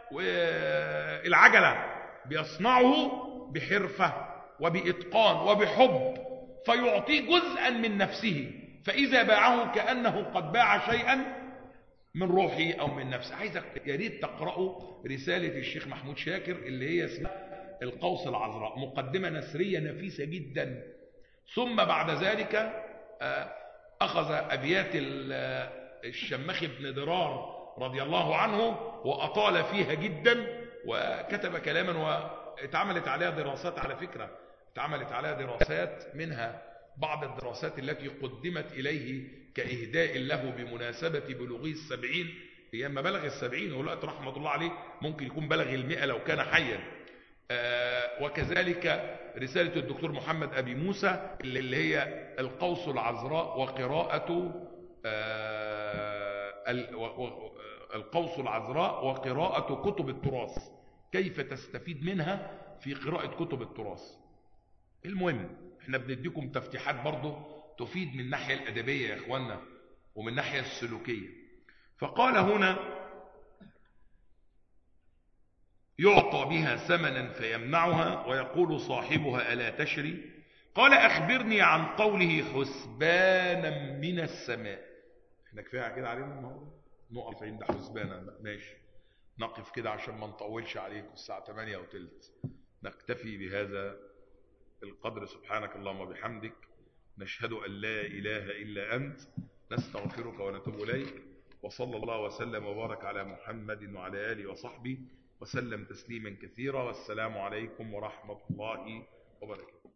والعجلة، بيصنعه بحرفة وبإتقان وبحب، فيعطيه جزءا من نفسه، فإذا باعه كأنه قد باع شيئا من روحه أو من نفسه. عايزك يا ريت تقرأوا رسالة الشيخ محمود شاكر اللي هي اسمها القوس العذراء، مقدمة نثرية نفيسة جدا. ثم بعد ذلك أخذ أبيات الشماخ بن درار رضي الله عنه وأطال فيها جدا وكتب كلاما واتعملت عليها دراسات. على فكرة اتعملت عليها دراسات، منها بعض الدراسات التي قدمت إليه كإهداء له بمناسبة بلوغه 70، أيام ما بلغ 70، ولقت رحمة الله عليه ممكن يكون بلغ 100 لو كان حيا. وكذلك رسالة الدكتور محمد أبي موسى اللي هي القوس العذراء وقراءة القوس العذراء وقراءة كتب التراث، كيف تستفيد منها في قراءة كتب التراث. المهم احنا بنديكم تفتيحات برضه تفيد من الناحية الأدبية يا إخوانا ومن الناحية السلوكية. فقال هنا يعطى بها ثمنا فيمنعها ويقول صاحبها ألا تشري. قال أخبرني عن قوله حسبانا من السماء. احنا كفاية كده علينا النهارده، نقف عند حسبانا ماشي، نقف كده عشان ما نطولش عليكم، الساعة 8:15 نكتفي بهذا القدر. سبحانك اللهم وبحمدك، نشهد أن لا إله إلا أنت، نستغفرك ونتوب إليك، وصلى الله وسلم وبارك على محمد وعلى آله وصحبه وسلم تسليما كثيرا، والسلام عليكم ورحمة الله وبركاته.